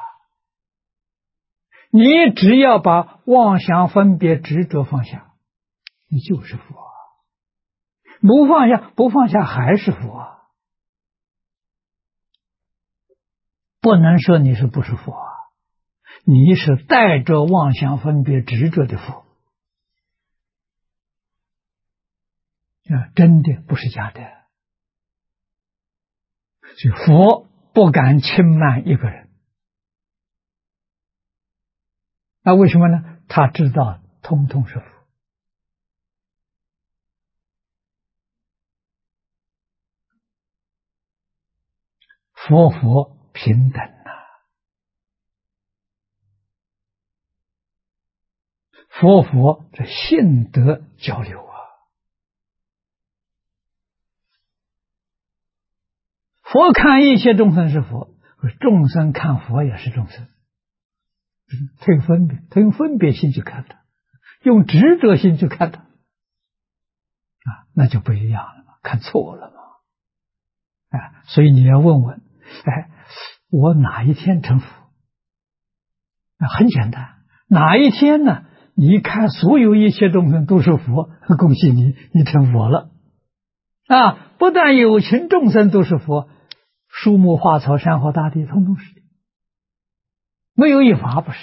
你只要把妄想分别执着放下，你就是佛啊，不放下还是佛啊，不能说你是不是佛啊，你是带着妄想分别执着的佛啊，真的不是假的。所以佛不敢轻慢一个人，那为什么呢？他知道通通是佛。佛平等啊，佛这性德交流啊，佛看一切众生是佛，众生看佛也是众生，他有分别，他用分别心去看他，用执着心去看他啊，那就不一样了嘛，看错了嘛啊，所以你要问问，哎，我哪一天成佛？啊，很简单，哪一天呢？你看所有一切众生都是佛，恭喜你，你成佛了啊！不但有情众生都是佛，树木花草山河大地统统是的，没有一法不是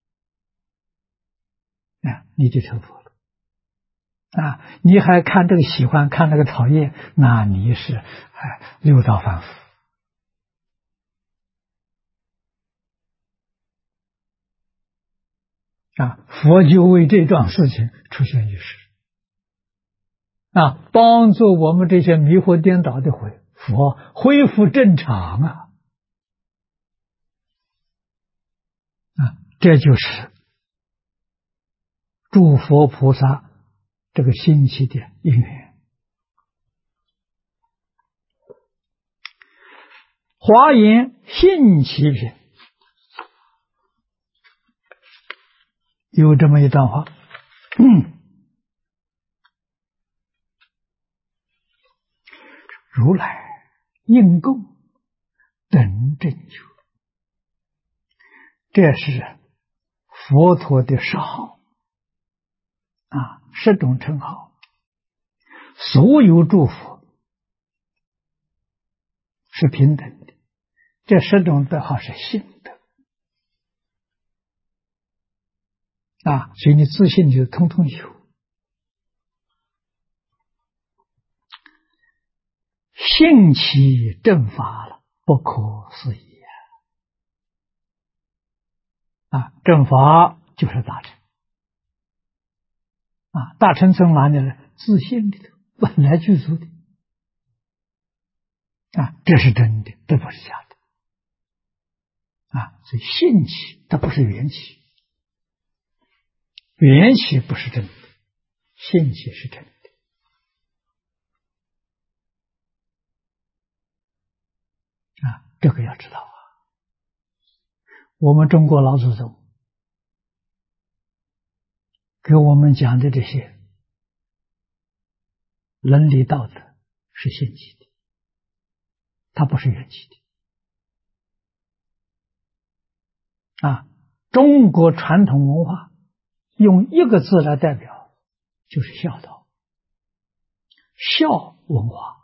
的啊！你就成佛了啊！你还看这个喜欢，看那个讨厌，那你是六道凡夫啊！佛就为这桩事情出现于世啊，帮助我们这些迷惑颠倒的佛恢复正常啊！这就是诸佛菩萨这个兴起的因缘。华严性起品有这么一段话，如来应供等正觉，这是佛陀的十号啊，十种称号，所有诸佛是平等的，这十种德号是性德啊，所以你自信就通通有。性起正法了，不可思议啊！正法就是大乘啊，大乘从哪里来？自信里头本来具足的啊，这是真的，这不是假的啊！所以性起它不是缘起，缘起不是真的，性起是真的啊，这个要知道啊。我们中国老祖宗给我们讲的这些伦理道德是性起的，它不是缘起的。中国传统文化用一个字来代表，就是孝道，孝文化。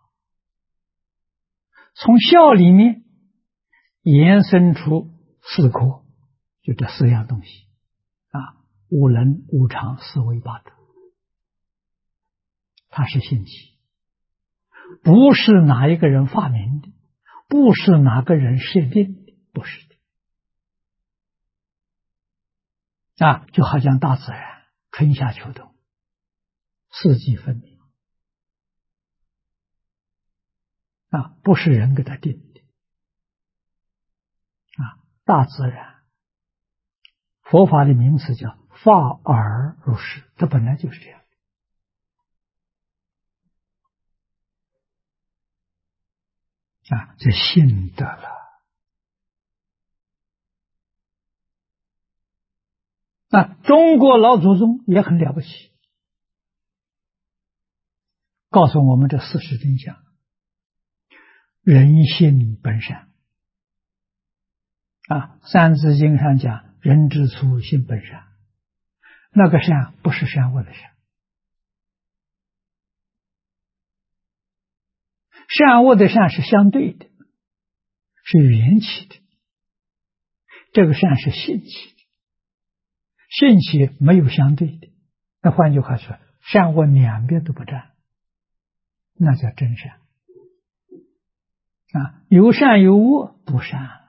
从孝里面延伸出四科，就这四样东西五伦、五常、四维、八德，它是性起，不是哪一个人发明的，不是哪个人设定的，不是的。就好像大自然，春夏秋冬，四季分明不是人给它定的大自然，佛法的名词叫法尔如是，它本来就是这样这信得了。中国老祖宗也很了不起，告诉我们这事实真相：人性本善三字经上讲人之初性本善，那个善不是善恶的善，善恶的善是相对的，是缘起的，这个善是性起的，性起没有相对的。那换句话说，善恶两边都不占，那叫真善有善有恶，不善了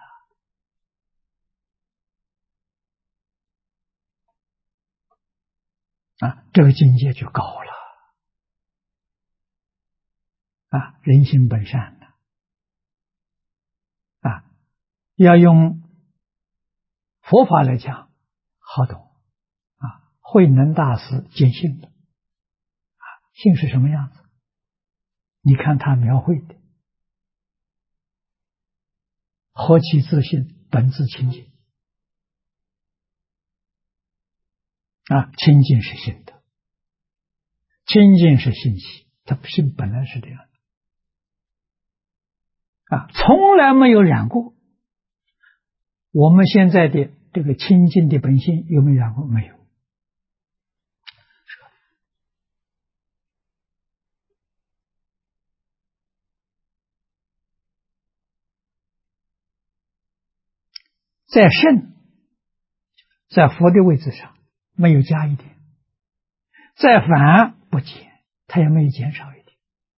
这个境界就高了人性本善的要用佛法来讲好懂慧能大师见性的性是什么样子？你看他描绘的，何其自信，本自清净清净是性德，清净是性起，他性本来是这样的从来没有染过。我们现在的这个清净的本性有没有染过？没有。在圣，在佛的位置上没有加一点，在凡不减，它也没有减少一点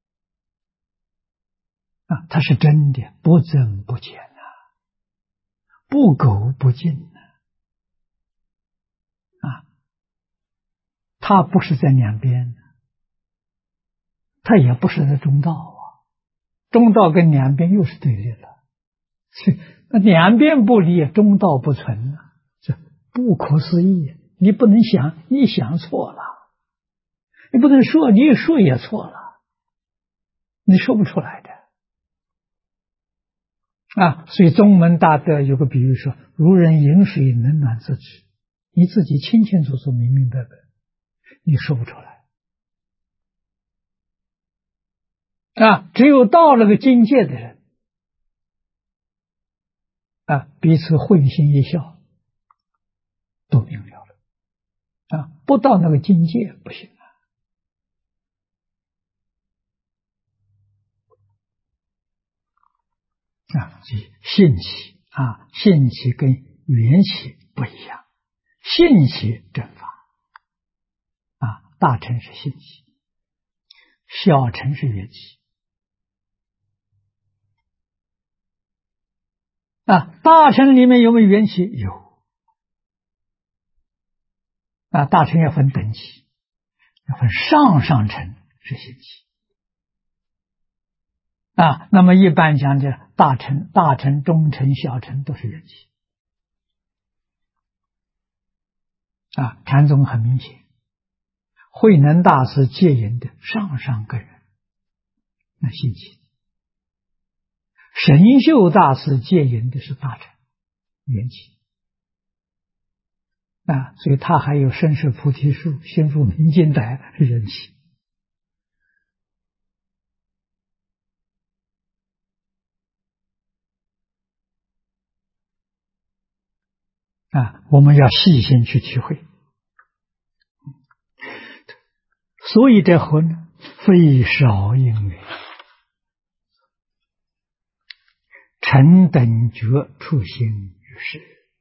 它是真的，不增不减不垢不净它不是在两边，它也不是在中道中道跟两边又是对立的，那两边不离，中道不存这不可思议。你不能想，你想错了；你不能说，你一说也错了，你说不出来的所以宗门大德有个比喻说：如人饮水，冷暖自知。你自己清清楚楚、明明白白，你说不出来只有到了个境界的人彼此会心一笑，都明了了不到那个境界不行即性起性起跟缘起不一样，性起正法大乘是性起，小乘是缘起大乘里面有没有缘起？有大乘要分等级，要分上乘是性起那么一般讲的大乘、中乘、小乘都是缘起禅宗很明显，慧能大师戒引的上根人，那性起；神秀大师戒引的是大乘缘起所以他还有身是菩提树，心如明镜台缘起我们要细心去体会。所以这后呢，非少因缘，臣等觉处心于世。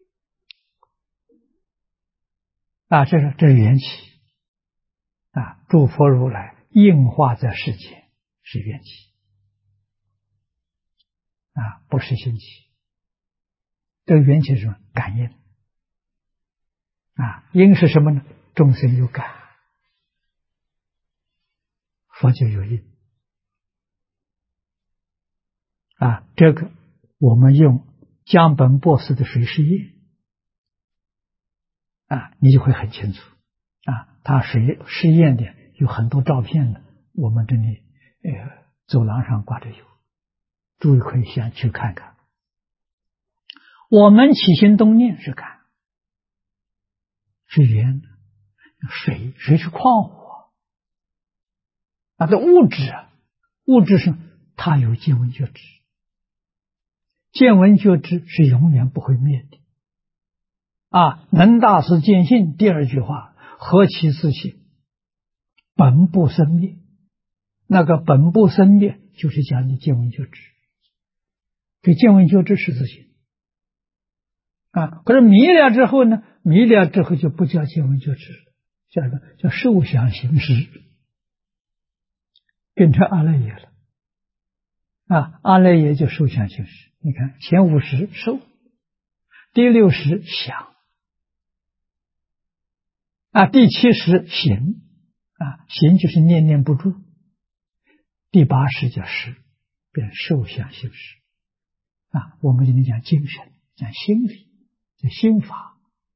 这是缘起。诸佛如来应化在世间是缘起，不是心起。这个缘起是什么？感应。因是什么呢？众生有感，佛就有应。这个我们用江本博士的水试验，你就会很清楚。他水试验的有很多照片的，我们这里走廊上挂着有，诸位可以先去看看。我们起心动念是感，是缘。水是矿物这物质是它有见闻觉知，见闻觉知是永远不会灭的。能大师见性第二句话，何其自性，本不生灭。那个本不生灭就是讲你见闻觉知，这见闻觉知是自性。可是迷了之后呢？迷了之后就不叫见闻觉知了，叫受想行识，变成阿赖耶了。阿赖耶就受想行识。你看前50受，第60想，第70行，行就是念念不住，第80叫识，变受想行识。我们今天讲精神，讲心理，讲心法。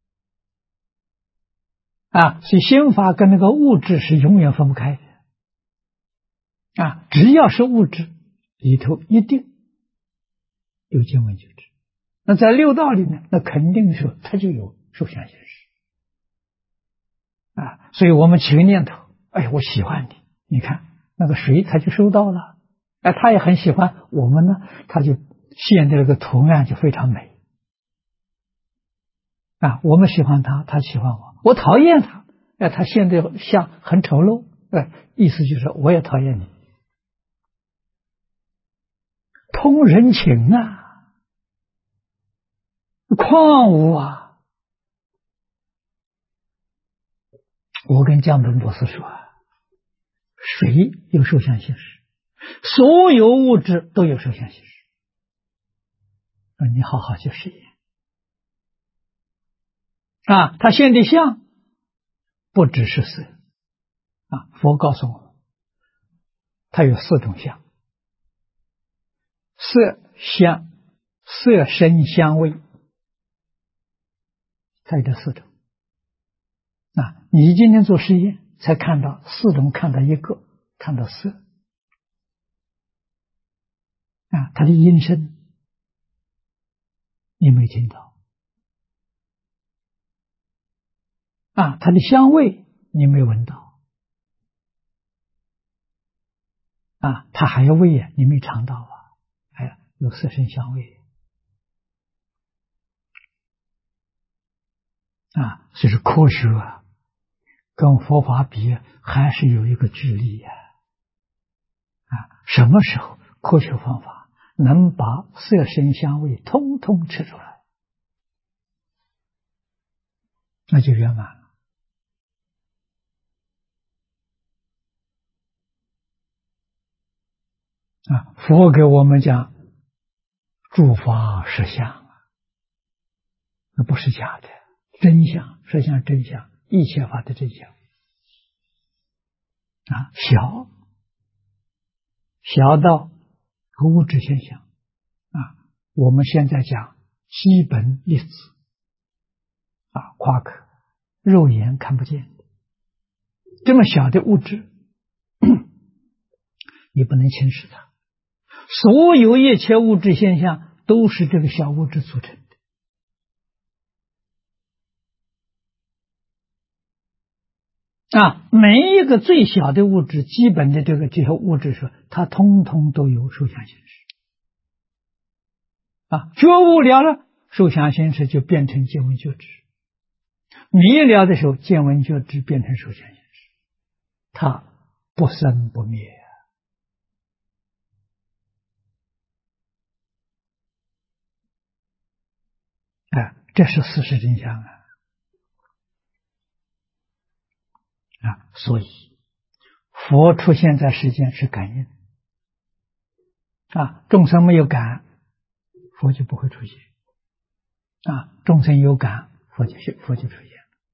所以心法跟那个物质是永远分不开的。只要是物质里头一定有见闻觉知。那在六道里呢，那肯定是它就有受想行识。所以我们起个念头，我喜欢你，你看那个水它就收到了，他也很喜欢我们呢，他就现在这个图案就非常美。我们喜欢他，他喜欢我。我讨厌他，他现在像很丑陋，意思就是我也讨厌你。通人情矿物我跟江本博士说，水有受想行识，所有物质都有受想行识。你好好去实验。它现的相不只是色。佛告诉我们，它有4种相：色声香味，它有这4种。你今天做实验才看到4种，看到1个，看到色。它的音声你没听到。它的香味你没闻到。它还有味你没尝到有色声香味。所以说科学跟佛法比还是有一个距离什么时候科学方法能把色声香味通通吃出来，那就圆满了。佛给我们讲诸法实相那不是假的，真相，实相真相，一切法的真相。小到物质现象我们现在讲基本粒子夸克，肉眼看不见的这么小的物质你不能轻视它。所有一切物质现象都是这个小物质组成的每一个最小的物质，基本的这些物质说，它通通都有受想行识觉悟了受想行识就变成见闻觉知，迷了的时候，见闻觉知变成受想行识，它不生不灭啊！这是事实真相啊！所以佛出现在世间是感应众生没有感，佛就不会出现众生有感，佛就出现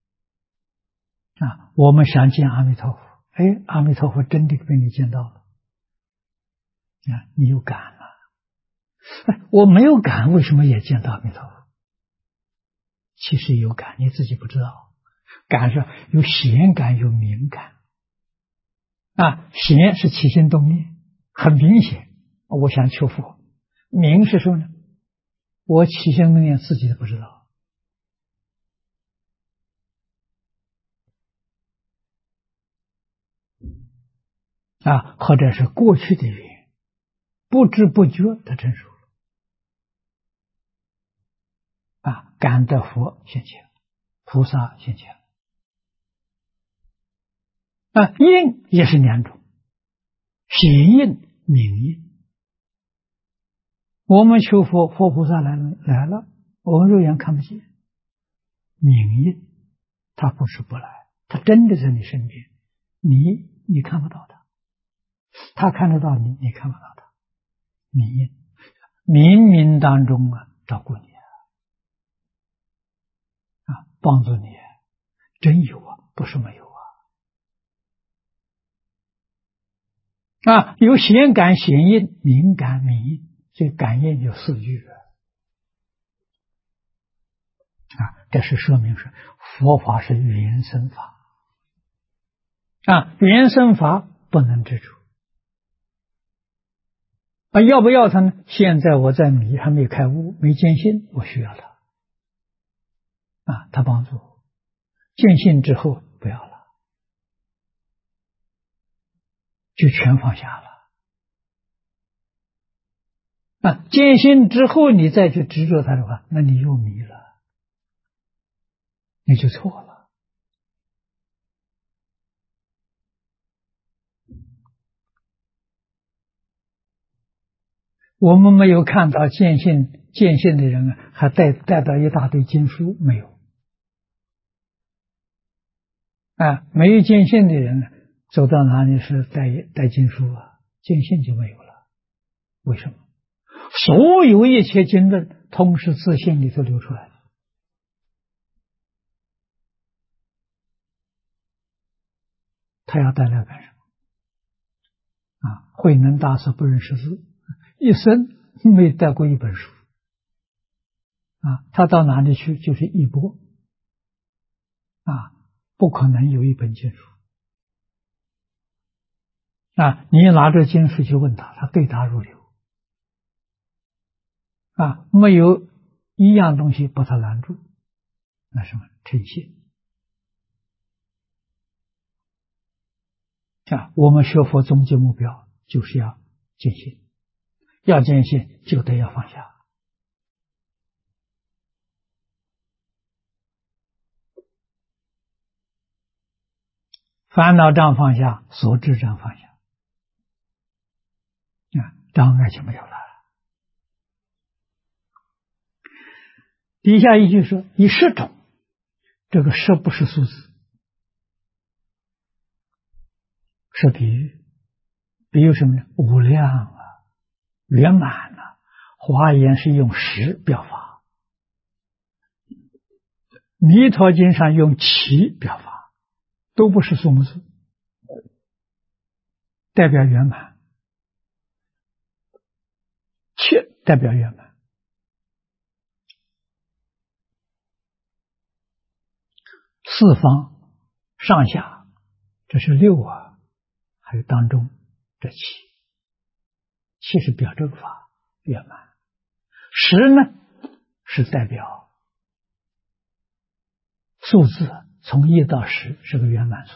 我们想见阿弥陀佛，阿弥陀佛真的被你见到了你有感了我没有感，为什么也见到阿弥陀佛？其实有感，你自己不知道。感是有显感，有明感显是起心动念，很明显，我想求佛。明是说呢，我起心动念自己都不知道或者是过去的缘，不知不觉的成熟了感得佛现前，菩萨现前应也是两种，显应、明应。我们求佛，佛菩萨来了，我们肉眼看不见，明应他不是不来，他真的在你身边，你看不到他，他看得到你，你看不到他。明应，冥冥当中照顾你帮助你，真有不是没有有显感、显应、明感、明应，所以感应有四句这是说明是佛法是原生法原生法不能执着要不要它呢？现在我在迷，还没开悟，没见性，我需要它它帮助我。见性之后不要了，就全放下了见性之后你再去执着它的话，那你又迷了，你就错了我们没有看到见性的人还带到一大堆经书，没有没有见性的人走到哪里是带经书见性就没有了。为什么？所有一切经论通是自性里头流出来的他要带来干什么慧能大师不认识字，一生没带过一本书他到哪里去就是一钵不可能有一本经书你拿着经书去问他，他对答如流没有一样东西把他拦住，那什么诚信我们学佛终极目标就是要见性，要见性就得要放下烦恼障放下，所知障放下障碍就没有了。底下一句说以识种，这个识不是数字，是比喻。比喻什么呢？无量圆满华严是用识表法，弥陀经上用奇表法，都不是数目字，代表圆满，切代表圆满。四方上下，这是六还有当中这七，七是表这个法圆满。十呢是代表数字，从1到10是个圆满数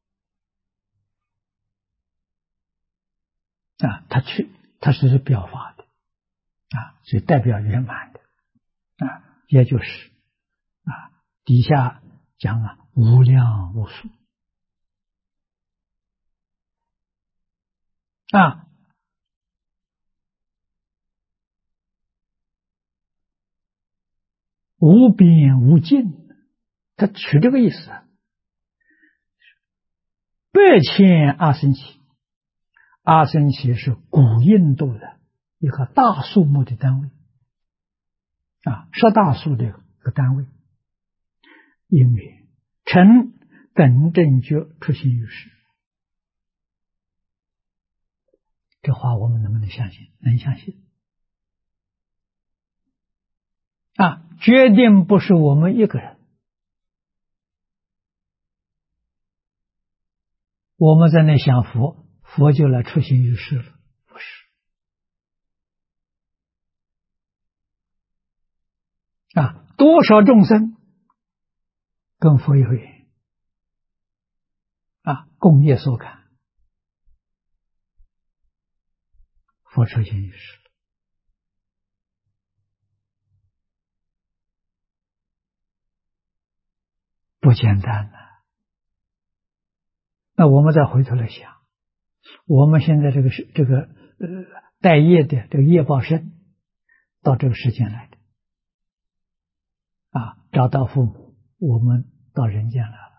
字它是表法的所以代表圆满的也就是底下讲无量无数无边无尽，他取这个意思8,000阿僧祇，阿僧祇是古印度的一个大数目的单位说大数的一个单位。因缘成等正觉出现于世，这话我们能不能相信？能相信决定不是我们一个人。我们在那想佛，佛就来出现于世了，不是多少众生跟佛有缘共业所感，佛出现于世了，不简单那我们再回头来想，我们现在这个带业的这个业报身到这个世间来的找到父母，我们到人间来了，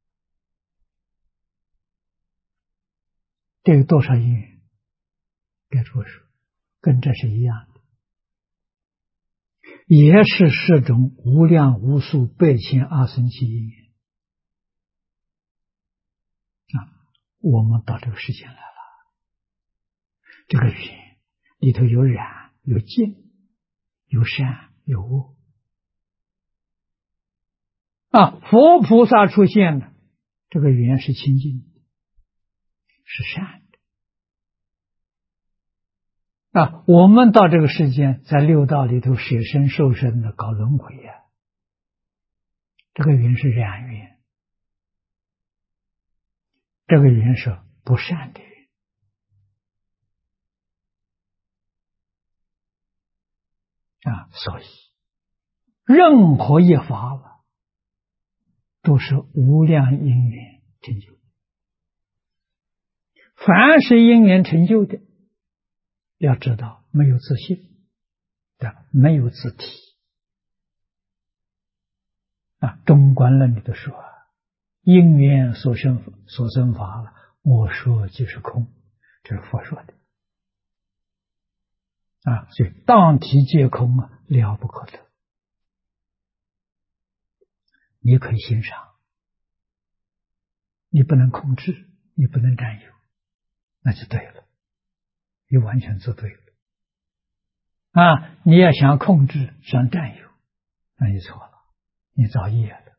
这有多少因缘？该说是跟这是一样的，也是十种无量无数8,000阿僧祇因缘我们到这个世间来了。这个缘里头有染有净，有善有恶佛菩萨出现了，这个缘是清净的，是善的我们到这个世间，在六道里头舍身受身的搞轮回这个缘是染缘，这个缘是不善的缘所以任何一法了都是无量因缘成就，凡是因缘成就的，要知道没有自性没有自体中观论里头说因缘所生法了，我说即是空，这是佛说的所以当体皆空了不可得。你可以欣赏，你不能控制，你不能占有，那就对了，你完全做对了你要想控制想占有，那你错了，你造业了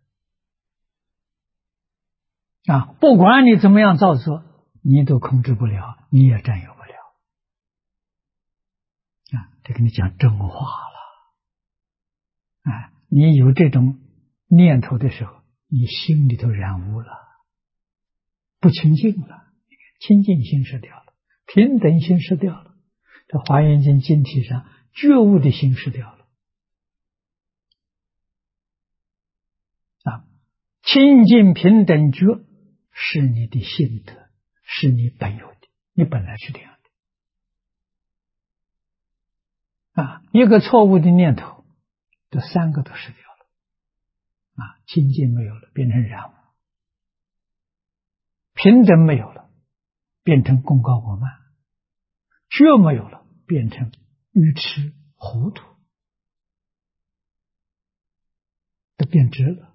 不管你怎么样造作，你都控制不了，你也占有不了这跟你讲真话了你有这种念头的时候，你心里头染污了，不清净了，清净心失掉了，平等心失掉了，这华严经经题上觉悟的心失掉了清净平等觉是你的性德，是你本有的，你本来是这样的一个错误的念头，这三个都失掉了清净没有了，变成染污；平等没有了，变成功高我慢；觉没有了，变成愚痴糊涂，都变质了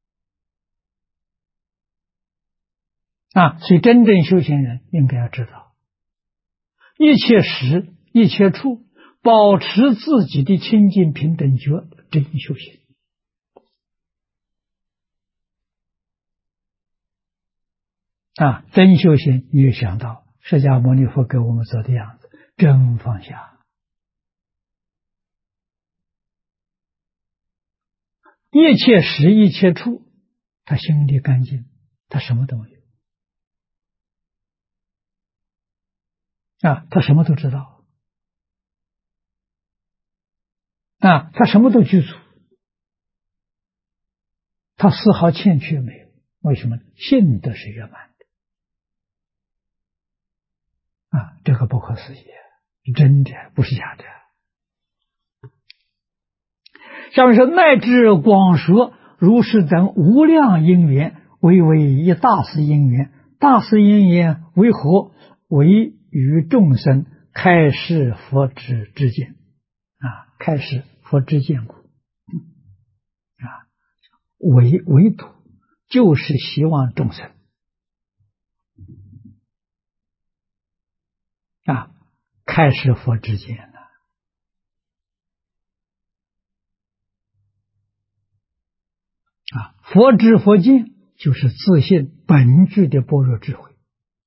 所以真正修行人应该要知道，一切时一切处保持自己的清净平等觉，真修行真修行，你就想到释迦牟尼佛给我们做的样子，真放下，一切时一切处他心里干净，他什么都没有他什么都知道他什么都具足他丝毫欠缺没有。为什么？性德是圆满的啊！这个不可思议，真的不是假的。下面说，乃至广说如是等无量因缘，为一大事因缘。大事因缘为何？为于众生开示佛之见啊，开示佛之见故啊，唯独就是希望众生啊开示佛之见呢啊，佛知佛见就是自信本具的般若智慧。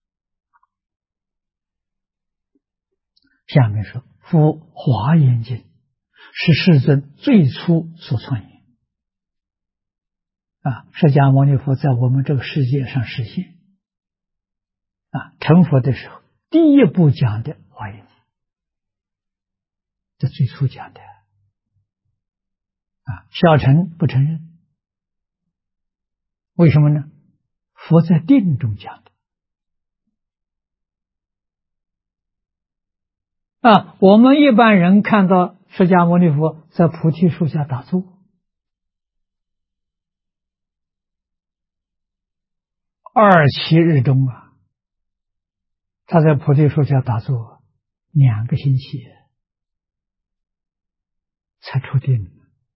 下面说，夫华严经是世尊最初所创言啊，释迦牟尼佛在我们这个世界上实现啊，成佛的时候，第一部讲的华严经，这最初讲的啊，小乘不承认，为什么呢？佛在定中讲的啊，我们一般人看到释迦牟尼佛在菩提树下打坐，二七日中啊，他在菩提树下打坐2个星期才出定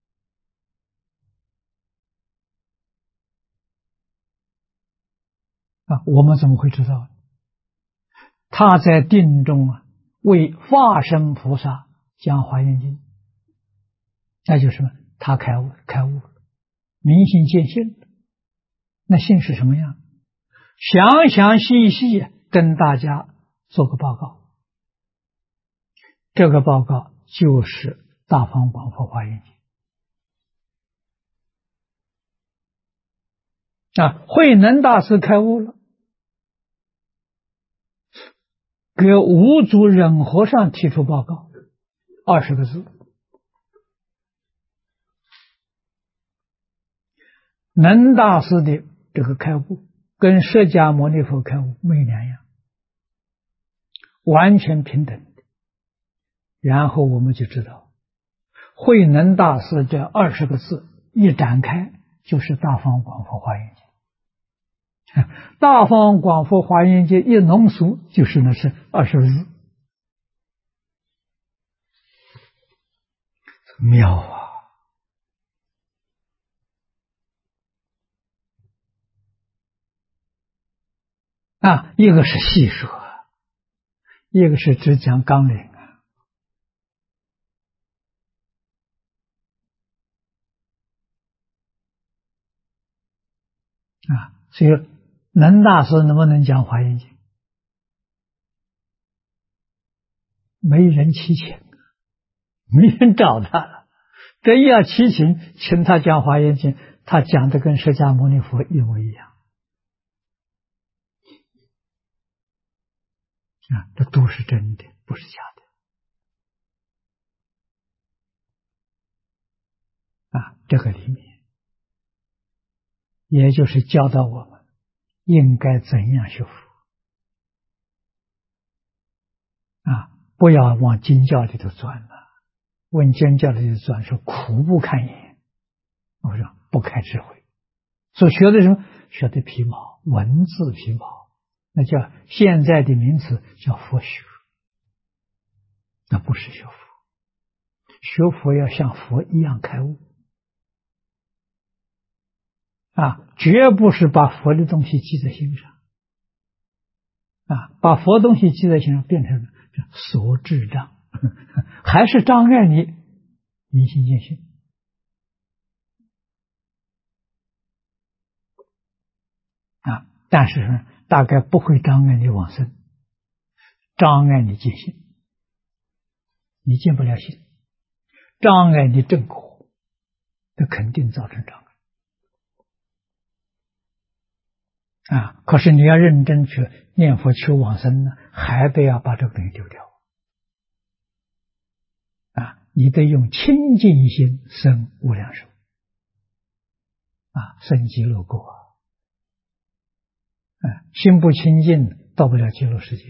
啊，我们怎么会知道？他在定中啊，为化身菩萨讲华严经，那就是什么？他开悟了，明心见性了。那性是什么样？详详细细跟大家做个报告。这个报告就是大方广佛华严经啊。慧能大师开悟了，给五祖忍和尚提出报告，20个字。能大师的这个开悟跟释迦牟尼佛开悟没两样，完全平等的。然后我们就知道，慧能大师这20个字一展开，就是大方广佛华严经。大方广佛华严经一浓缩，就是那是20个字，妙啊！啊，一个是细说，一个是只讲纲领啊。所以能大师能不能讲华严经？没人祈请，没人找他了。真要祈请他讲华严经，他讲的跟释迦牟尼佛一模一样啊，这都是真的，不是假的啊。这个里面也就是教导我们应该怎样学佛啊，不要往经教里头钻了。问经教里头钻说苦不堪言，我说不开智慧。所学的什么？学的皮毛，文字皮毛，那叫现在的名词叫佛学，那不是学佛。学佛要像佛一样开悟啊，绝不是把佛的东西记在心上啊，把佛东西记在心上变成了所智障，还是障碍你明心见性啊。但是呢，大概不会障碍你往生，障碍你见性，你见不了性，障碍你正果，这肯定造成障碍啊。可是你要认真去念佛求往生呢，还得要把这个东西丢掉啊。你得用清净心生无量寿生极乐国心不清净，到不了极乐世界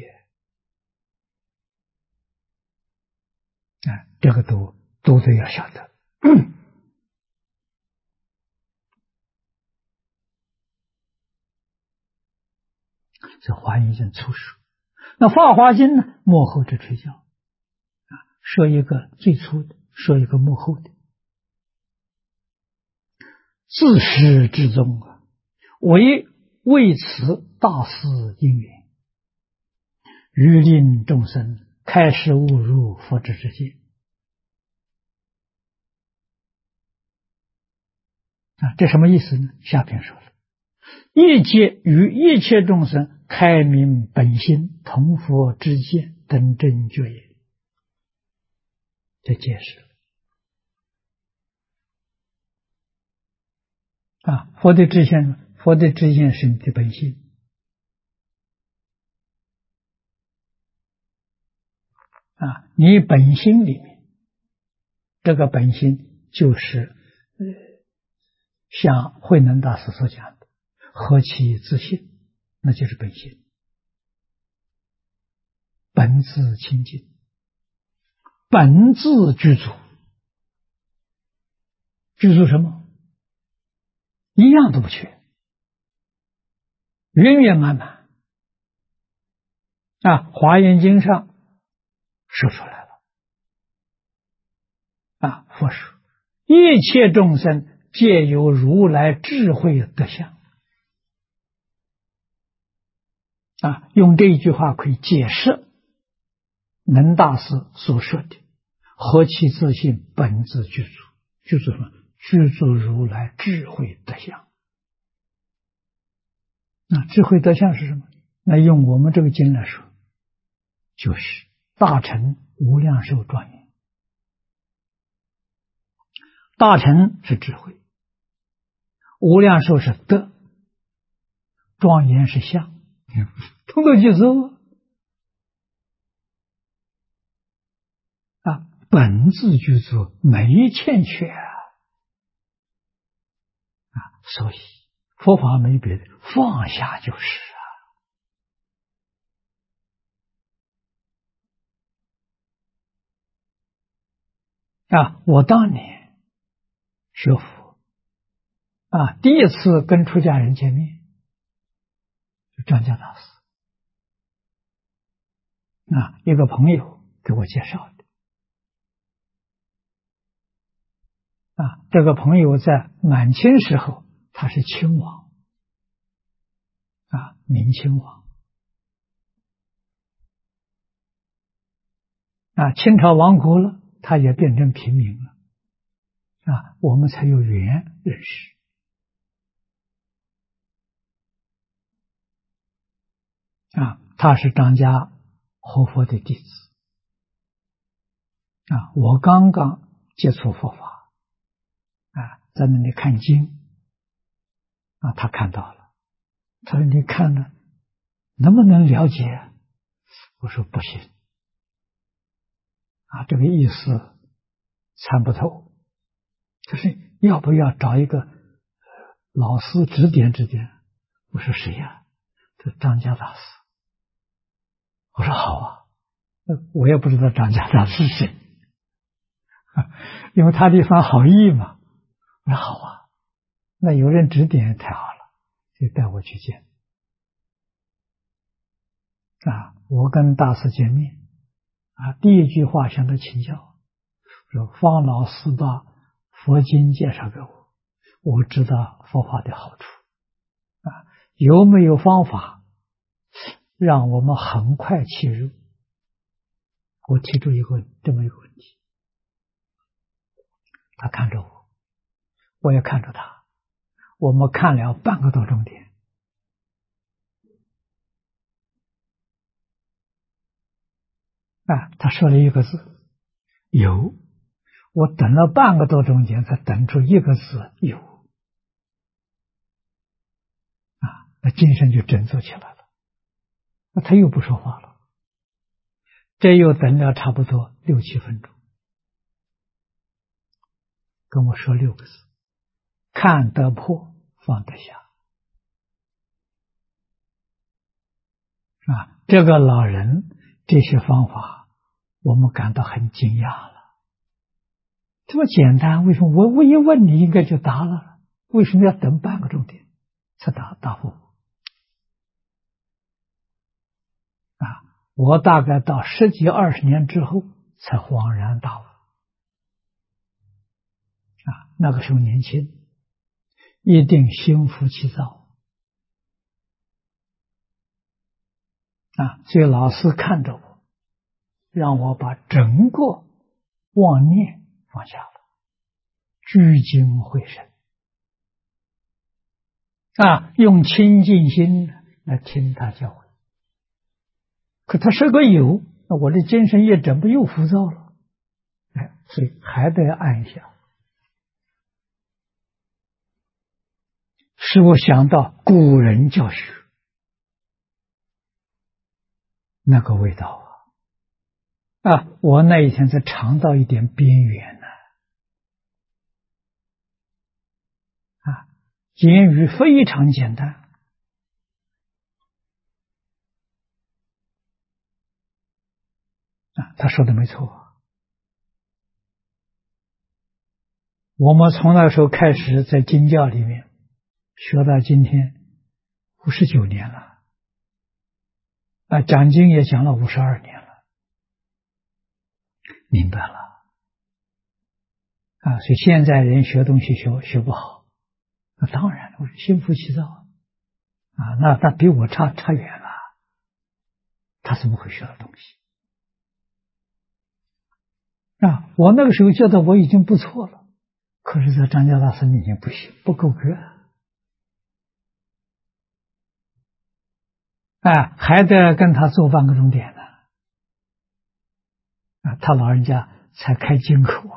这个都得要晓得。这华严经粗说，那法华经呢？幕后之垂教说一个最粗的，说一个幕后的。自始至终为此大事因缘，欲令众生开示悟入佛智之见这什么意思呢？下篇说了，一切众生开明本心，同佛之见，等正觉也。这解释了佛的知见是你的本心你本心里面，这个本心就是像慧能大师所讲的何其自信，那就是本心，本自清净，本自具足。具足什么？一样都不缺，圆圆满满华严经上说出来了佛说一切众生皆有如来智慧德相用这一句话可以解释能大师所说的何其自信，本自具足。具足什么？具足如来智慧德相。智慧德相是什么？那用我们这个经来说，就是大乘无量寿庄严。大乘是智慧，无量寿是德，庄严是相，通通具足本自具足，没欠缺所以佛法没别的，放下就是我当年学佛第一次跟出家人见面，就张家大师一个朋友给我介绍的这个朋友在满清时候他是亲王明亲王清朝亡国了，他也变成平民了我们才有缘认识他是张家活佛的弟子我刚刚接触佛法在那里看经他看到了，他说你看了能不能了解？我说不行这个意思参不透，就是要不要找一个老师指点指点？我说谁呀？这张家大师。我说好我也不知道张家大师是谁因为他的一番好意嘛。我说好那有人指点太好了，就带我去见我跟大师见面第一句话向他请教，说方老师把佛经介绍给我知道佛法的好处有没有方法让我们很快切入？我提出这么一个问题，他看着我也看着他，我们看了半个多钟点他说了一个字有，我等了半个多钟点才等出一个字有那精神就振作起来了他又不说话了，这又等了差不多6、7分钟，跟我说6个字：看得破， 放得下。这个老人这些方法，我们感到很惊讶了。这么简单，为什么我一问你应该就答了？为什么要等半个钟点才答复我？我大概到10几20年之后才恍然大悟。那个时候年轻，一定心浮气躁。所以老师看着我，让我把整个妄念放下了，聚精会神。用清净心来听他教诲。可他是个有，那我的精神业怎么又浮躁了？所以还得按一下。使我想到古人教学那个味道我那一天才尝到一点边缘呢。言语非常简单。他说的没错。我们从那时候开始在经教里面学到今天59年了。讲经也讲了52年了，明白了。所以现在人学东西学不好，那当然我是心浮气躁那比我差远了。他怎么会学到东西？我那个时候觉得我已经不错了，可是在张家大师面前不行，不够格。还得跟他做半个钟点呢。他老人家才开金口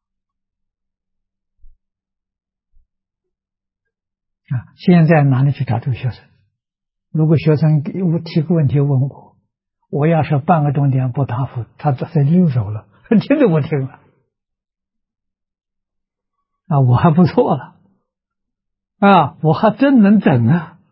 现在哪里去找这个学生？如果学生给我提个问题问我要是半个钟点不答复，他在溜走了，听都不听了。我还不错了我还真能整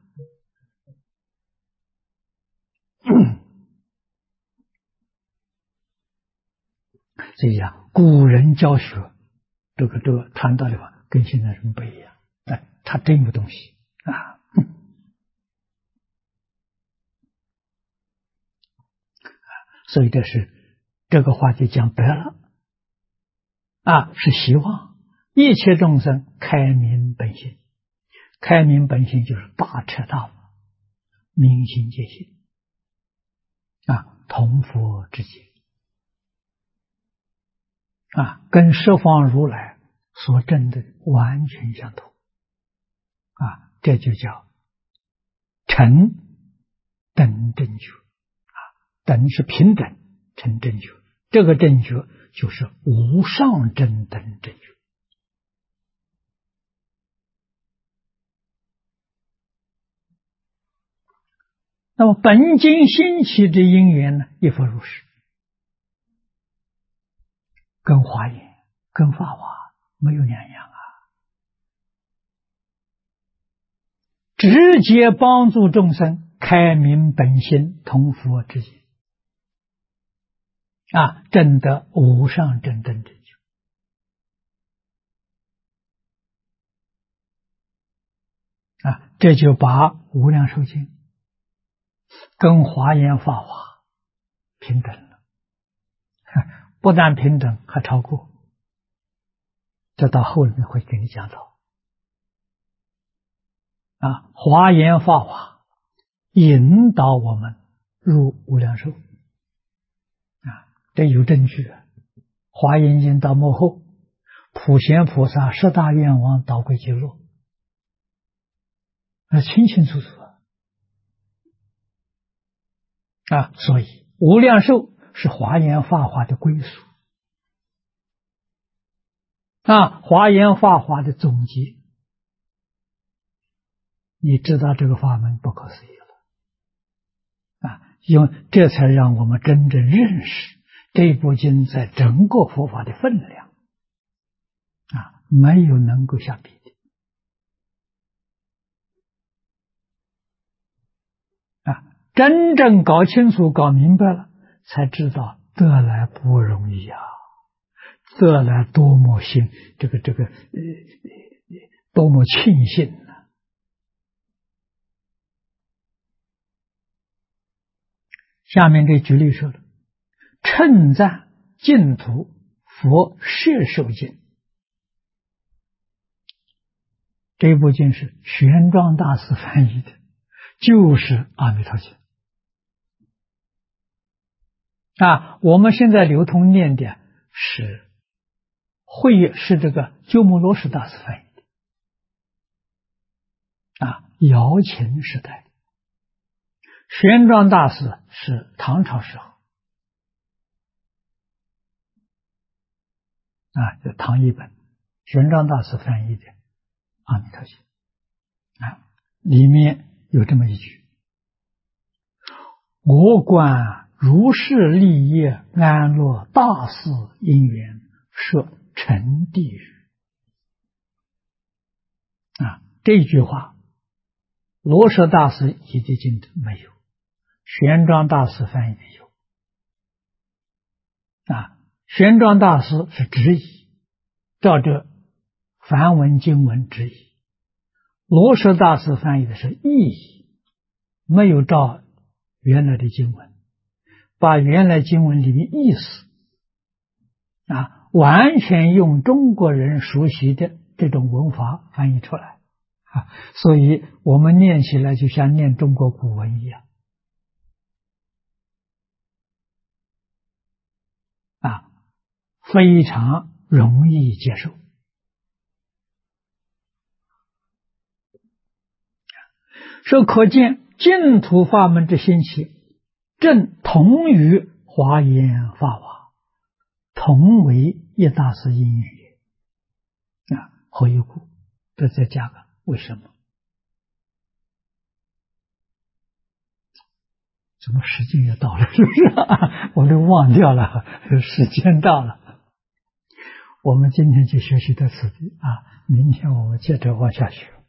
这样古人教学这个谈到的话跟现在人不一样。他真有东西所以这个话题讲白了是希望一切众生开明本心。开明本心就是大彻大悟，明心见性同佛之见跟十方如来所证的完全相同这就叫成等正觉等是平等，成正觉，这个正觉就是无上正等正觉。那么本经兴起的因缘呢，亦复如是，跟华严跟法华没有两样直接帮助众生开明本心，同佛之见证得无上正等正觉这就把无量寿经跟华严法华平等了，不但平等还超过，这到后面会给你讲到华严法华引导我们入无量寿这有证据华严经到末后，普贤菩萨十大愿王导归极乐清清楚楚所以无量寿是华严法华的归属华严法华的总结。你知道这个法门不可思议了因为这才让我们真正认识这部经在整个佛法的分量没有能够相比的真正搞清楚、搞明白了，才知道得来不容易啊！得来多么多么庆幸啊！下面这举例说了，称赞净土佛摄受经，这部经是玄奘大师翻译的，就是阿弥陀经啊。我们现在流通念的是这个鸠摩罗什大师翻译的啊，姚秦时代的。玄奘大师是唐朝时候啊，就唐译本，玄奘大师翻译的阿弥陀经啊，里面有这么一句：我观如是利业安乐大事因缘，设成地狱啊。这句话罗什大师译的经没有，玄奘大师翻译的有啊。玄奘大师是直译，照着梵文经文直译；罗什大师翻译的是意译，没有照原来的经文，把原来经文里面意思啊，完全用中国人熟悉的这种文法翻译出来啊，所以我们念起来就像念中国古文一样啊，非常容易接受。说可见净土法门之兴起，正同于华严法华，同为一大事因缘也啊。何以故？这再加个为什么？怎么时间也到了？是不是啊？我都忘掉了，时间到了。我们今天就学习到此地啊，明天我们接着往下学。